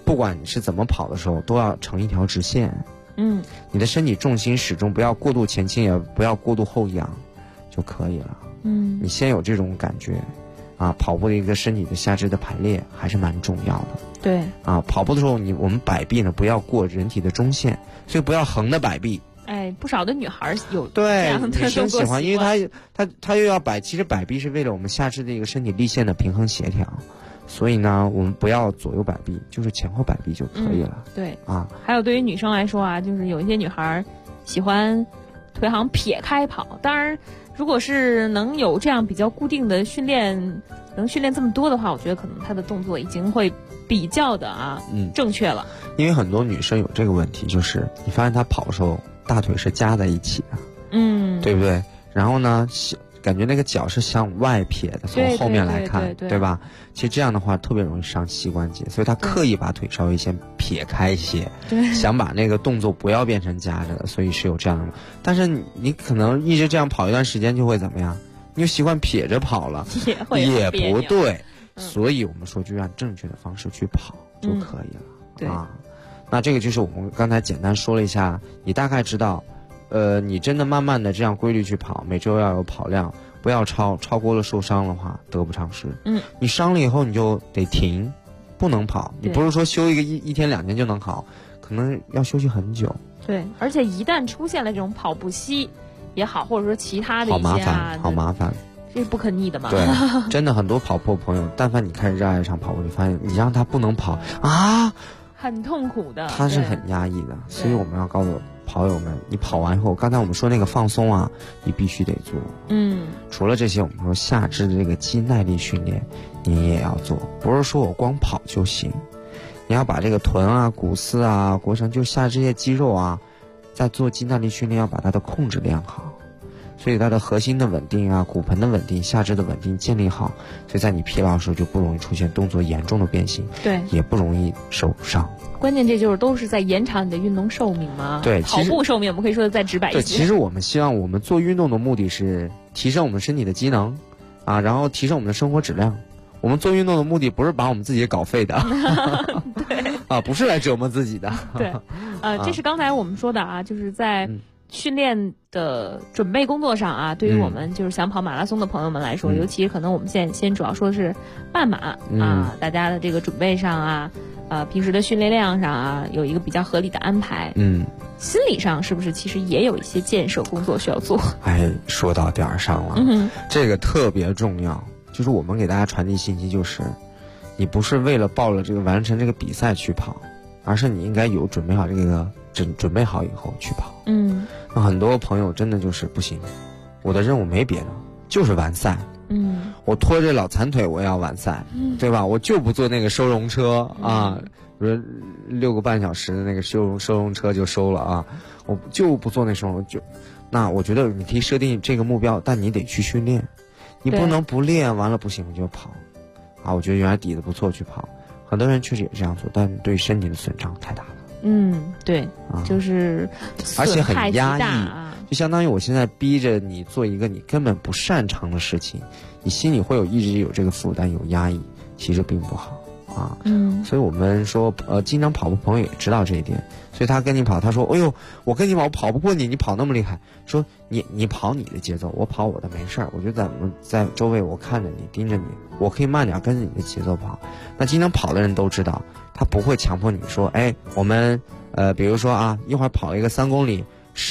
不管你是怎么跑的时候，都要成一条直线。你的身体重心始终不要过度前倾，也不要过度后仰就可以了。你先有这种感觉啊，跑步的一个身体的下肢的排列还是蛮重要的。 对啊，跑步的时候我们摆臂呢不要过人体的中线，所以不要横的摆臂。 不少的女孩有这对样的女生喜欢，因为为她又要摆，其实摆臂是为了我们下肢的一个身体力线的平衡协调。所以呢，我们不要左右摆臂，就是前后摆臂就可以了。 对啊， 还有对于女生来说啊，就是有一些女孩喜欢腿好像撇开跑。当然，如果是能有这样比较固定的训练，能训练这么多的话，我觉得可能她的动作已经会比较的正确了。 因为很多女生有这个问题，就是你发现她跑的时候大腿是夹在一起的，对不对？然后呢，感觉那个脚是向外撇的，从后面来看，对吧？其实这样的话特别容易伤膝关节，所以他刻意把腿稍微先撇开一些，想把那个动作不要变成夹着的，所以是有这样的。但是你可能一直这样跑一段时间就会怎么样？你就习惯撇着跑了，也不对。所以我们说就按正确的方式去跑就可以了。 对啊， 那这个就是我们刚才简单说了一下，你大概知道。你真的慢慢的这样规律去跑，每周要有跑量，不要超过了受伤的话得不偿失。你伤了以后你就得停，不能跑。你不是说休一天2天就能好，可能要休息很久。 对，而且一旦出现了这种跑步膝也好，或者说其他的一些好麻烦， 这是不可逆的嘛。 对，真的很多跑步朋友，但凡你开始热爱一场跑步，你发现你让他不能跑啊， 很痛苦的， 他是很压抑的。所以我们要告诉跑友们，你跑完以后，刚才我们说那个放松啊，你必须得做。除了这些，我们说下肢的这个肌耐力训练，你也要做，不是说我光跑就行，你要把这个臀啊、股四啊、腘绳，就下肢这些肌肉啊，在做肌耐力训练，要把它的控制练好。所以它的核心的稳定啊、骨盆的稳定、下肢的稳定建立好，所以在你疲劳的时候就不容易出现动作严重的变形， 对， 也不容易受伤。 关键这就是都是在延长你的运动寿命嘛。 对， 跑步寿命我们可以说的再直白一些。 对，其实我们希望我们做运动的目的是提升我们身体的机能啊，然后提升我们的生活质量。我们做运动的目的不是把我们自己搞废的， 对啊，不是来折磨自己的。 对，这是刚才我们说的啊，就是在训练的准备工作上啊，对于我们就是想跑马拉松的朋友们来说，尤其可能我们先主要说是半马啊，大家的这个准备上啊，平时的训练量上啊，有一个比较合理的安排。心理上是不是其实也有一些建设工作需要做？ 说到点儿上了，这个特别重要。就是我们给大家传递信息，就是你不是为了报了这个完成这个比赛去跑，而是你应该有准备好这个准备好以后去跑。那很多朋友真的就是不行，我的任务没别的，就是完赛。我拖着老残腿我也要完赛，对吧？我就不坐那个收容车啊，比如6个半小时的那个收容车就收了啊，我就不坐那收容那我觉得你可以设定这个目标，但你得去训练。你不能不练完了不行就跑啊！我觉得原来底子不错去跑，很多人确实也这样做，但对身体的损伤太大了。 对，就是而且很压抑，就相当于我现在逼着你做一个你根本不擅长的事情，你心里会一直有这个负担，有压抑，其实并不好啊。所以我们说经常跑步朋友也知道这一点，所以他跟你跑，他说哎呦我跟你跑，我跑不过你跑那么厉害，说你跑你的节奏，我跑我的没事儿，我就在周围我看着你盯着你，我可以慢点跟着你的节奏跑。那经常跑的人都知道，他不会强迫你说我们比如说啊一会儿跑一个3公里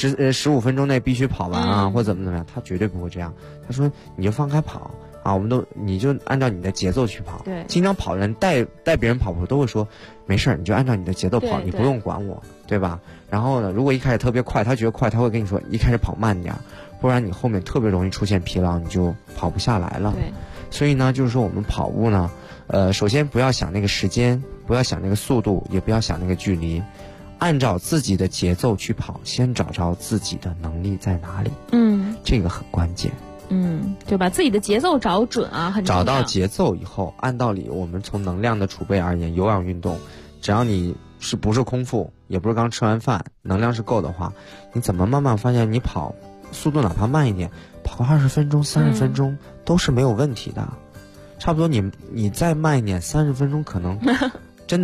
15分钟内必须跑完啊，或怎么样，他绝对不会这样。他说你就放开跑啊，你就按照你的节奏去跑。 对， 经常跑的人带别人跑步都会说没事儿，你就按照你的节奏跑，你不用管我，对吧？然后呢，如果一开始特别快，他觉得快，他会跟你说一开始跑慢点，不然你后面特别容易出现疲劳，你就跑不下来了。 对， 所以呢，就是说我们跑步呢，首先不要想那个时间，不要想那个速度，也不要想那个距离，按照自己的节奏去跑，先找着自己的能力在哪里。这个很关键。 就把自己的节奏找准啊，很重要。 找到节奏以后，按道理我们从能量的储备而言，有氧运动，只要你不是空腹，也不是刚吃完饭，能量是够的话，你怎么慢慢发现你跑速度哪怕慢一点，跑20分钟、30分钟都是没有问题的。差不多你再慢一点，30分钟可能真的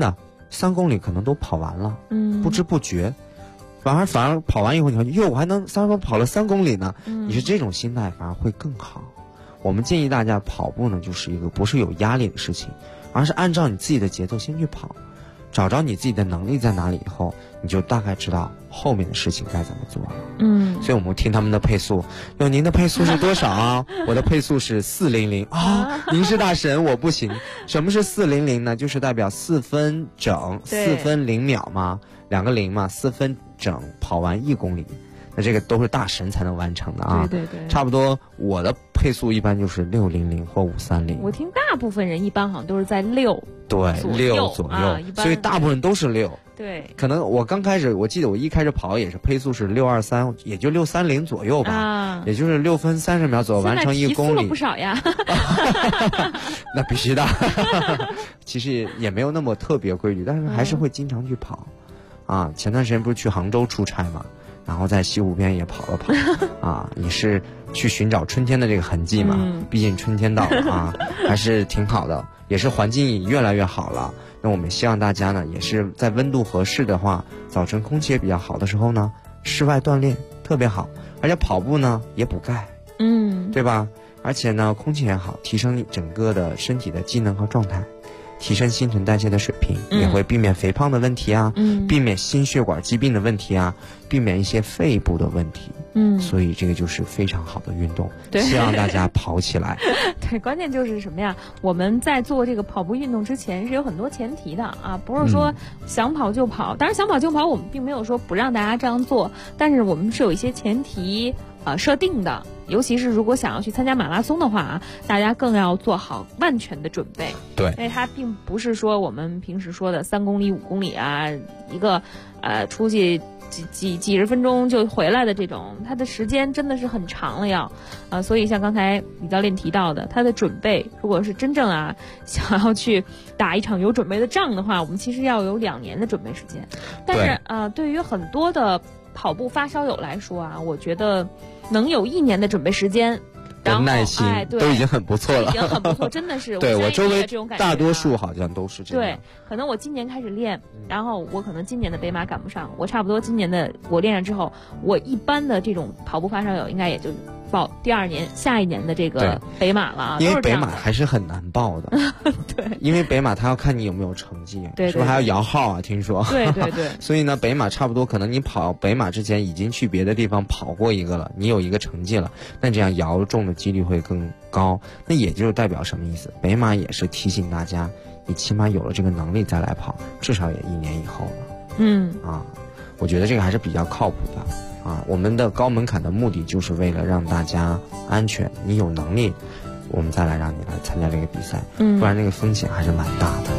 3公里可能都跑完了，不知不觉，反而跑完以后，你看，哟，我还能跑了3公里呢，你是这种心态反而会更好。我们建议大家跑步呢，就是一个不是有压力的事情，而是按照你自己的节奏先去跑，找着你自己的能力在哪里以后，你就大概知道后面的事情该怎么做了。所以我们听他们的配速，哟，您的配速是多少啊？我的配速是4:00啊，您是大神，我不行。什么是4:00呢？就是代表4分整，4分0秒嘛，2个0嘛，4分整跑完1公里。那这个都是大神才能完成的啊！ 对， 差不多我的配速一般就是6:00或5:30。 我听大部分人一般好像都是在6左右， 所以大部分都是6。 对， 可能我刚开始，我记得我一开始跑也是配速是6:23，也就6:30左右吧，也就是6分30秒左右完成1公里。 现在提速了不少呀！ 那必须的。其实也没有那么特别规律，但是还是会经常去跑。前段时间不是去杭州出差嘛？然后在西湖边也跑了跑，也是去寻找春天的这个痕迹嘛。毕竟春天到了啊，还是挺好的，也是环境也越来越好了。那我们希望大家呢，也是在温度合适的话，早晨空气也比较好的时候呢，室外锻炼特别好，而且跑步呢也补钙，对吧？而且呢，空气也好，提升你整个的身体的机能和状态。提升新陈代谢的水平，也会避免肥胖的问题啊，避免心血管疾病的问题啊，避免一些肺部的问题。所以这个就是非常好的运动，希望大家跑起来。 对，关键就是什么呀？我们在做这个跑步运动之前是有很多前提的啊，不是说想跑就跑。当然想跑就跑，我们并没有说不让大家这样做，但是我们是有一些前提设定的。尤其是如果想要去参加马拉松的话大家更要做好万全的准备。 对， 因为它并不是说我们平时说的3公里、5公里啊，一个出去几十分钟就回来的这种，它的时间真的是很长了要所以像刚才李教练提到的，它的准备如果是真正想要去打一场有准备的仗的话，我们其实要有2年的准备时间。但是对于很多的跑步发烧友来说我觉得能有1年的准备时间，然后耐心都已经很不错了， 已经很不错，真的是。 对，我周围大多数好像都是这样。 对，可能我今年开始练，然后我可能今年的北马赶不上，我差不多今年的我练上之后，我一般的这种跑步发烧友应该也就报第2年、下一年的这个北马了。 因为北马还是很难报的。 对， 因为北马它要看你有没有成绩，是不是还要摇号啊？听说。 对。 所以呢，北马差不多可能你跑北马之前已经去别的地方跑过一个了，你有一个成绩了，那这样摇中的几率会更高。那也就代表什么意思？北马也是提醒大家，你起码有了这个能力再来跑，至少也1年以后了。我觉得这个还是比较靠谱的。我们的高门槛的目的就是为了让大家安全，你有能力，我们再来让你来参加这个比赛，不然这个风险还是蛮大的。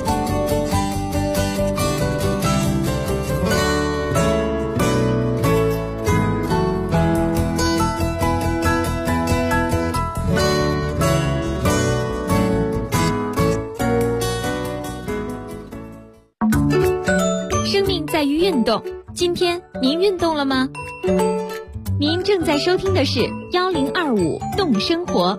生命在于运动，今天您运动了吗？您正在收听的是1025动生活。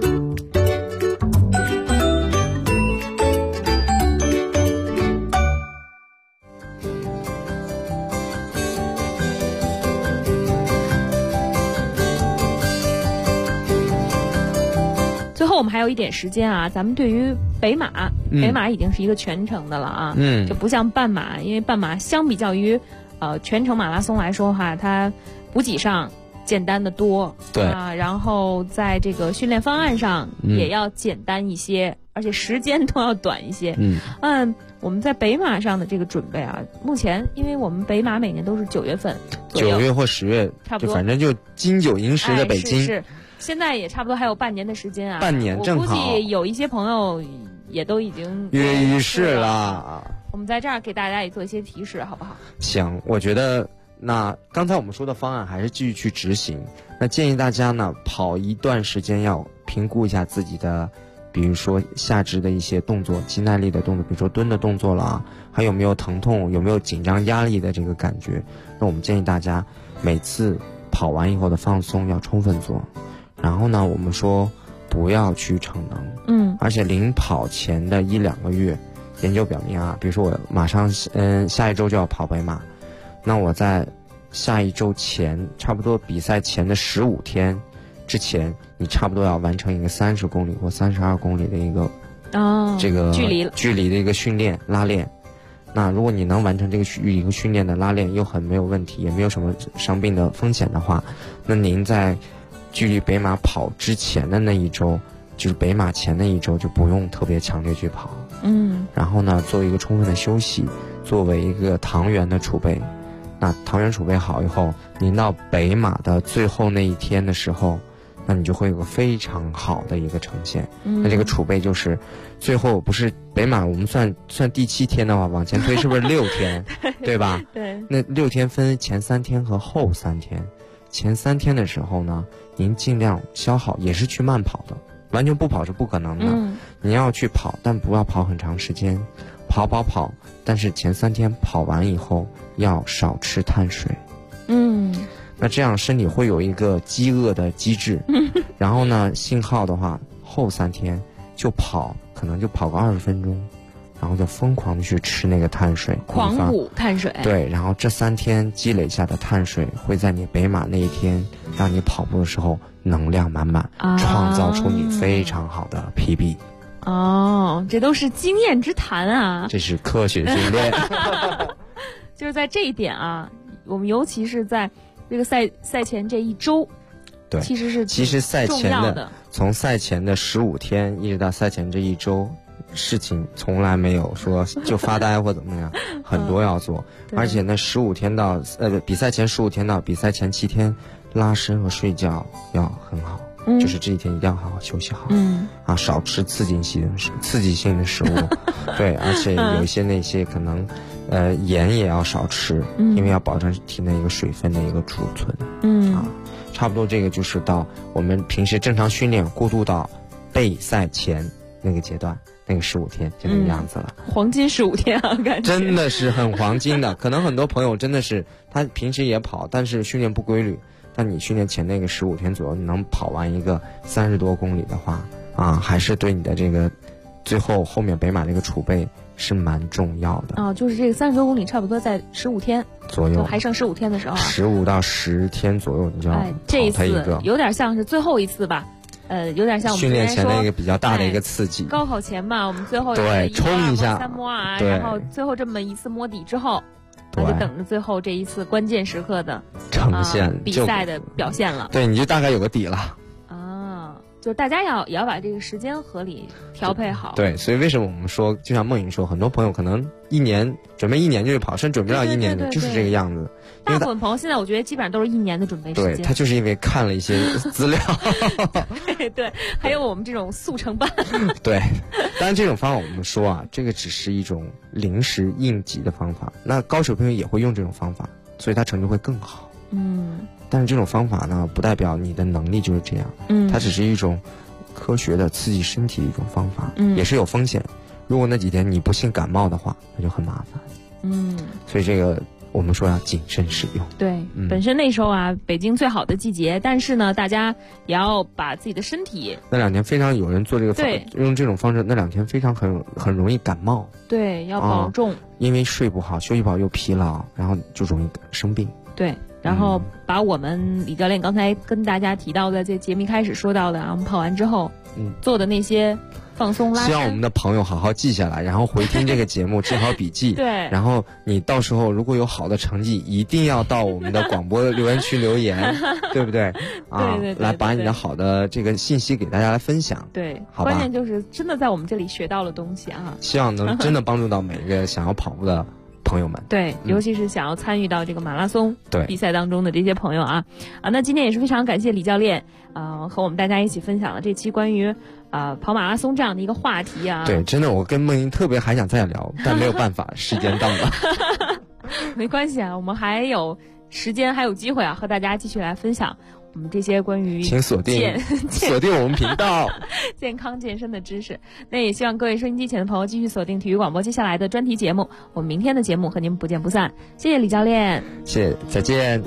最后我们还有一点时间咱们对于北马已经是一个全程的了就不像半马，因为半马相比较于全程马拉松来说的话，它补给上简单的多， 对然后在这个训练方案上也要简单一些，而且时间都要短一些。我们在北马上的这个准备目前因为我们北马每年都是9月份左右，9 月或10月， 差不多， 反正就金9银10的北京。 是现在也差不多还有半年的时间半年正好。 我估计有一些朋友也都已经跃跃欲试了。 我们在这儿给大家也做一些提示，好不好？ 行，我觉得那刚才我们说的方案还是继续去执行。那建议大家呢，跑一段时间要评估一下自己的，比如说下肢的一些动作、肌耐力的动作，比如说蹲的动作了还有没有疼痛，有没有紧张压力的这个感觉。那我们建议大家每次跑完以后的放松要充分做。然后呢，我们说不要去逞能，而且临跑前的1-2个月， 研究表明啊，比如说我马上下一周就要跑北马，那我在下一周前，差不多比赛前的15天之前，你差不多要完成一个30公里或32公里的一个这个距离的一个训练拉练。那如果你能完成这个一个训练的拉练，又很没有问题，也没有什么伤病的风险的话，那您在距离北马跑之前的那一周，就是北马前那一周，就不用特别强烈去跑。然后呢，做一个充分的休息，作为一个糖原的储备。那糖原储备好以后，您到北马的最后那一天的时候，那你就会有个非常好的一个呈现。那这个储备就是最后不是北马，我们算第7天的话，往前推是不是6天？对吧？ 对。 那6天分前3天和后3天。前3天的时候呢，您尽量消耗，也是去慢跑的，完全不跑是不可能的。你要去跑，但不要跑很长时间，跑，但是前3天跑完以后要少吃碳水。那这样身体会有一个饥饿的机制。然后呢，信号的话，后3天就跑，可能就跑个20分钟，然后就疯狂的去吃那个碳水， 狂补碳水。 对，然后这3天积累下的碳水会在你北马那一天，让你跑步的时候能量满满，创造出你非常好的 PB。 这都是经验之谈啊！ 这是科学训练。 就是在这一点啊，我们尤其是在这个赛前这一周， 对， 其实赛前的从赛前的15天一直到赛前这一周，事情从来没有说就发呆或怎么样，很多要做。而且那15天到比赛前15天到比赛前7天，拉伸和睡觉要很好。就是这一天一定要好好休息好。少吃刺激性的食物。对，而且有一些那些可能盐也要少吃，因为要保证体内一个水分的一个储存。差不多这个就是到我们平时正常训练过渡到备赛前那个阶段，那个15天就那个样子了。 黄金15天啊，感觉真的是很黄金的。可能很多朋友真的是他平时也跑，但是训练不规律。但你训练前那个15天左右，你能跑完一个30多公里的话，还是对你的这个最后面北马这个储备是蛮重要的。 就是这个30多公里，差不多在15天左右， 还剩15天的时候 ，15到10天左右，你就要跑它一个。 这一次有点像是最后一次吧。有点像我们训练前的一个比较大的一个刺激。 高考前嘛，我们最后对冲一下 3摸啊，然后最后这么一次摸底之后。就等着最后这一次关键时刻的呈现比赛的表现了。 对，你就大概有个底了。 就大家也要把这个时间合理调配好。 对，所以为什么我们说，就像梦莹说，很多朋友可能准备1年就去跑，甚至准备不了1年的，就是这个样子。 大部分朋友现在我觉得基本上都是1年的准备时间。 对，他就是因为看了一些资料。 对，还有我们这种速成班。对， 当然这种方法我们说啊，这个只是一种临时应急的方法。那高水平也会用这种方法，所以他成绩会更好。但是这种方法呢，不代表你的能力就是这样。它只是一种科学的刺激身体的一种方法，也是有风险。如果那几天你不幸感冒的话，那就很麻烦。所以这个我们说要谨慎使用。 对，本身那时候啊，北京最好的季节，但是呢，大家也要把自己的身体。 那2天非常有人做这个用这种方式，那2天非常很容易感冒。 对，要保重。 因为睡不好，休息不好又疲劳，然后就容易生病。 对。然后把我们李教练刚才跟大家提到的，这节目一开始说到的啊，我们跑完之后，做的那些放松拉伸， 希望我们的朋友好好记下来，然后回听这个节目，记好笔记。 对。 然后你到时候如果有好的成绩，一定要到我们的广播留言区留言，对不对？ 对， 来把你的好的这个信息给大家来分享。 对， 好吧。 关键就是真的在我们这里学到了东西啊。 希望能真的帮助到每个想要跑步的朋友们。 对，尤其是想要参与到这个马拉松比赛当中的这些朋友啊，那今天也是非常感谢李教练和我们大家一起分享了这期关于跑马拉松这样的一个话题啊。 对，真的我跟梦莹特别还想再聊，但没有办法，时间到了。 没关系啊，我们还有时间还有机会啊，和大家继续来分享我们这些关于请锁定我们频道健康健身的知识。那也希望各位收音机前的朋友继续锁定体育广播接下来的专题节目，我们明天的节目和您不见不散。谢谢李教练， 谢谢，再见。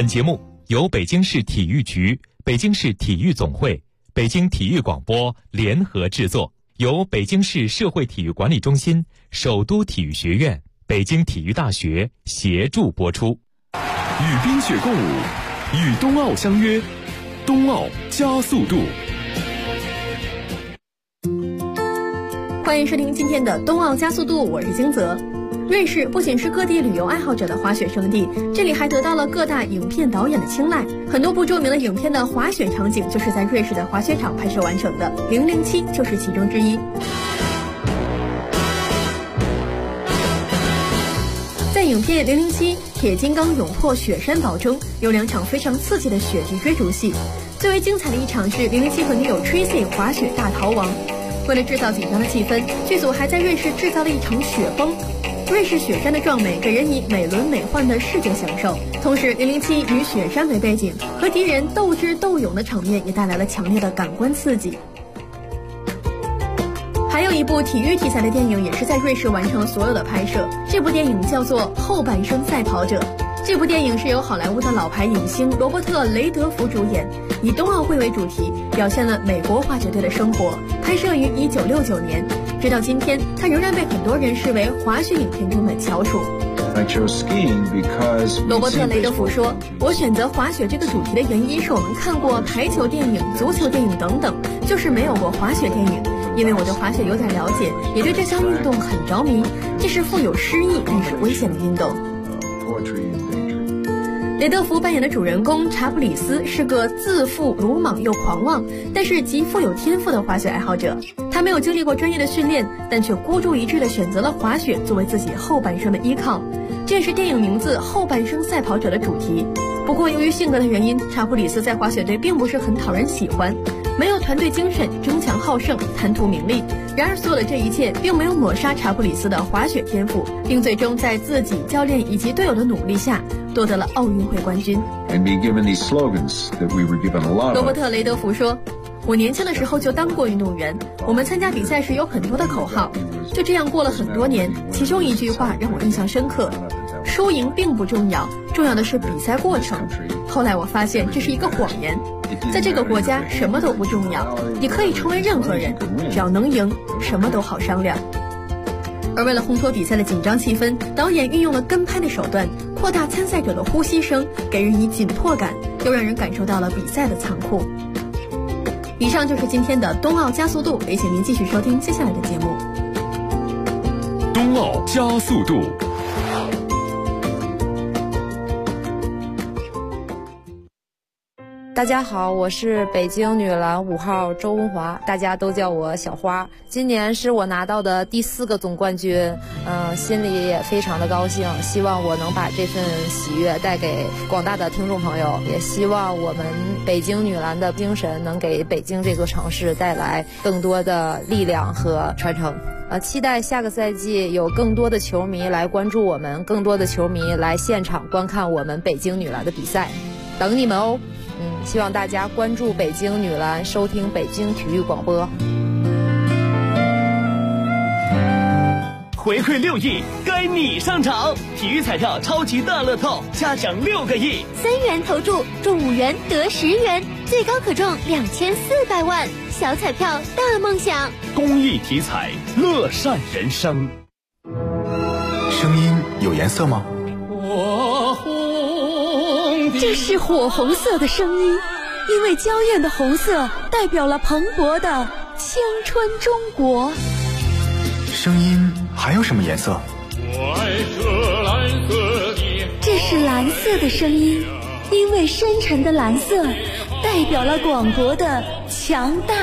本节目由北京市体育局、北京市体育总会、北京体育广播联合制作，由北京市社会体育管理中心、首都体育学院、北京体育大学协助播出。 与冰雪共舞，与冬奥相约，冬奥加速度。 欢迎收听今天的冬奥加速度，我是金泽。瑞士不仅是各地旅游爱好者的滑雪胜地，这里还得到了各大影片导演的青睐。很多部著名的影片的滑雪场景就是在瑞士的滑雪场拍摄完成的，《007》就是其中之一。在影片《007：铁金刚勇破雪山堡》中，有2场非常刺激的雪地追逐戏。最为精彩的一场是007和女友 Tracy 滑雪大逃亡。为了制造紧张的气氛，剧组还在瑞士制造了一场雪崩。瑞士雪山的壮美给人以美轮美奂的视觉享受，同时007以雪山为背景，和敌人斗智斗勇的场面也带来了强烈的感官刺激。还有一部体育题材的电影也是在瑞士完成了所有的拍摄，这部电影叫做《后半生赛跑者》。这部电影是由好莱坞的老牌影星罗伯特·雷德福主演，以冬奥会为主题，表现了美国滑雪队的生活。拍摄于1969年，直到今天，它仍然被很多人视为滑雪影片中的翘楚。罗伯特·雷德福说：“我选择滑雪这个主题的原因是我们看过排球电影、足球电影等等，就是没有过滑雪电影。因为我对滑雪有点了解，也对这项运动很着迷。这是富有诗意但是危险的运动。”雷德福扮演的主人公查普里斯是个自负、鲁莽又狂妄，但是极富有天赋的滑雪爱好者。他没有经历过专业的训练，但却孤注一掷地选择了滑雪作为自己后半生的依靠。这也是电影名字《后半生赛跑者》的主题。不过由于性格的原因，查普里斯在滑雪队并不是很讨人喜欢，没有团队精神，争强好胜，贪图名利。然而所有的这一切并没有抹杀查普里斯的滑雪天赋，并最终在自己、教练以及队友的努力下夺得了奥运会冠军。罗伯特·雷德福说：“我年轻的时候就当过运动员，我们参加比赛时有很多的口号，就这样过了很多年。其中一句话让我印象深刻：输赢并不重要，重要的是比赛过程。后来我发现这是一个谎言，在这个国家什么都不重要，你可以成为任何人，只要能赢，什么都好商量。”而为了烘托比赛的紧张气氛，导演运用了跟拍的手段，扩大参赛者的呼吸声，给人以紧迫感，又让人感受到了比赛的残酷。以上就是今天的冬奥加速度，也请您继续收听接下来的节目。 冬奥加速度。 大家好，我是北京女篮5号周文华，大家都叫我小花。今年是我拿到的第4个总冠军，心里也非常的高兴，希望我能把这份喜悦带给广大的听众朋友，也希望我们北京女篮的精神能给北京这座城市带来更多的力量和传承。期待下个赛季有更多的球迷来关注我们，更多的球迷来现场观看我们北京女篮的比赛，等你们哦。希望大家关注北京女篮，收听北京体育广播。 回馈6亿，该你上场！体育彩票超级大乐透，加奖6个亿 ，3元投注中5元得10元，最高可中2400万，小彩票大梦想。 公益体彩，乐善人生。 声音有颜色吗？ 这是火红色的声音，因为娇艳的红色代表了蓬勃的青春中国。 声音还有什么颜色？ 这是蓝色的声音，因为深沉的蓝色代表了广博的强大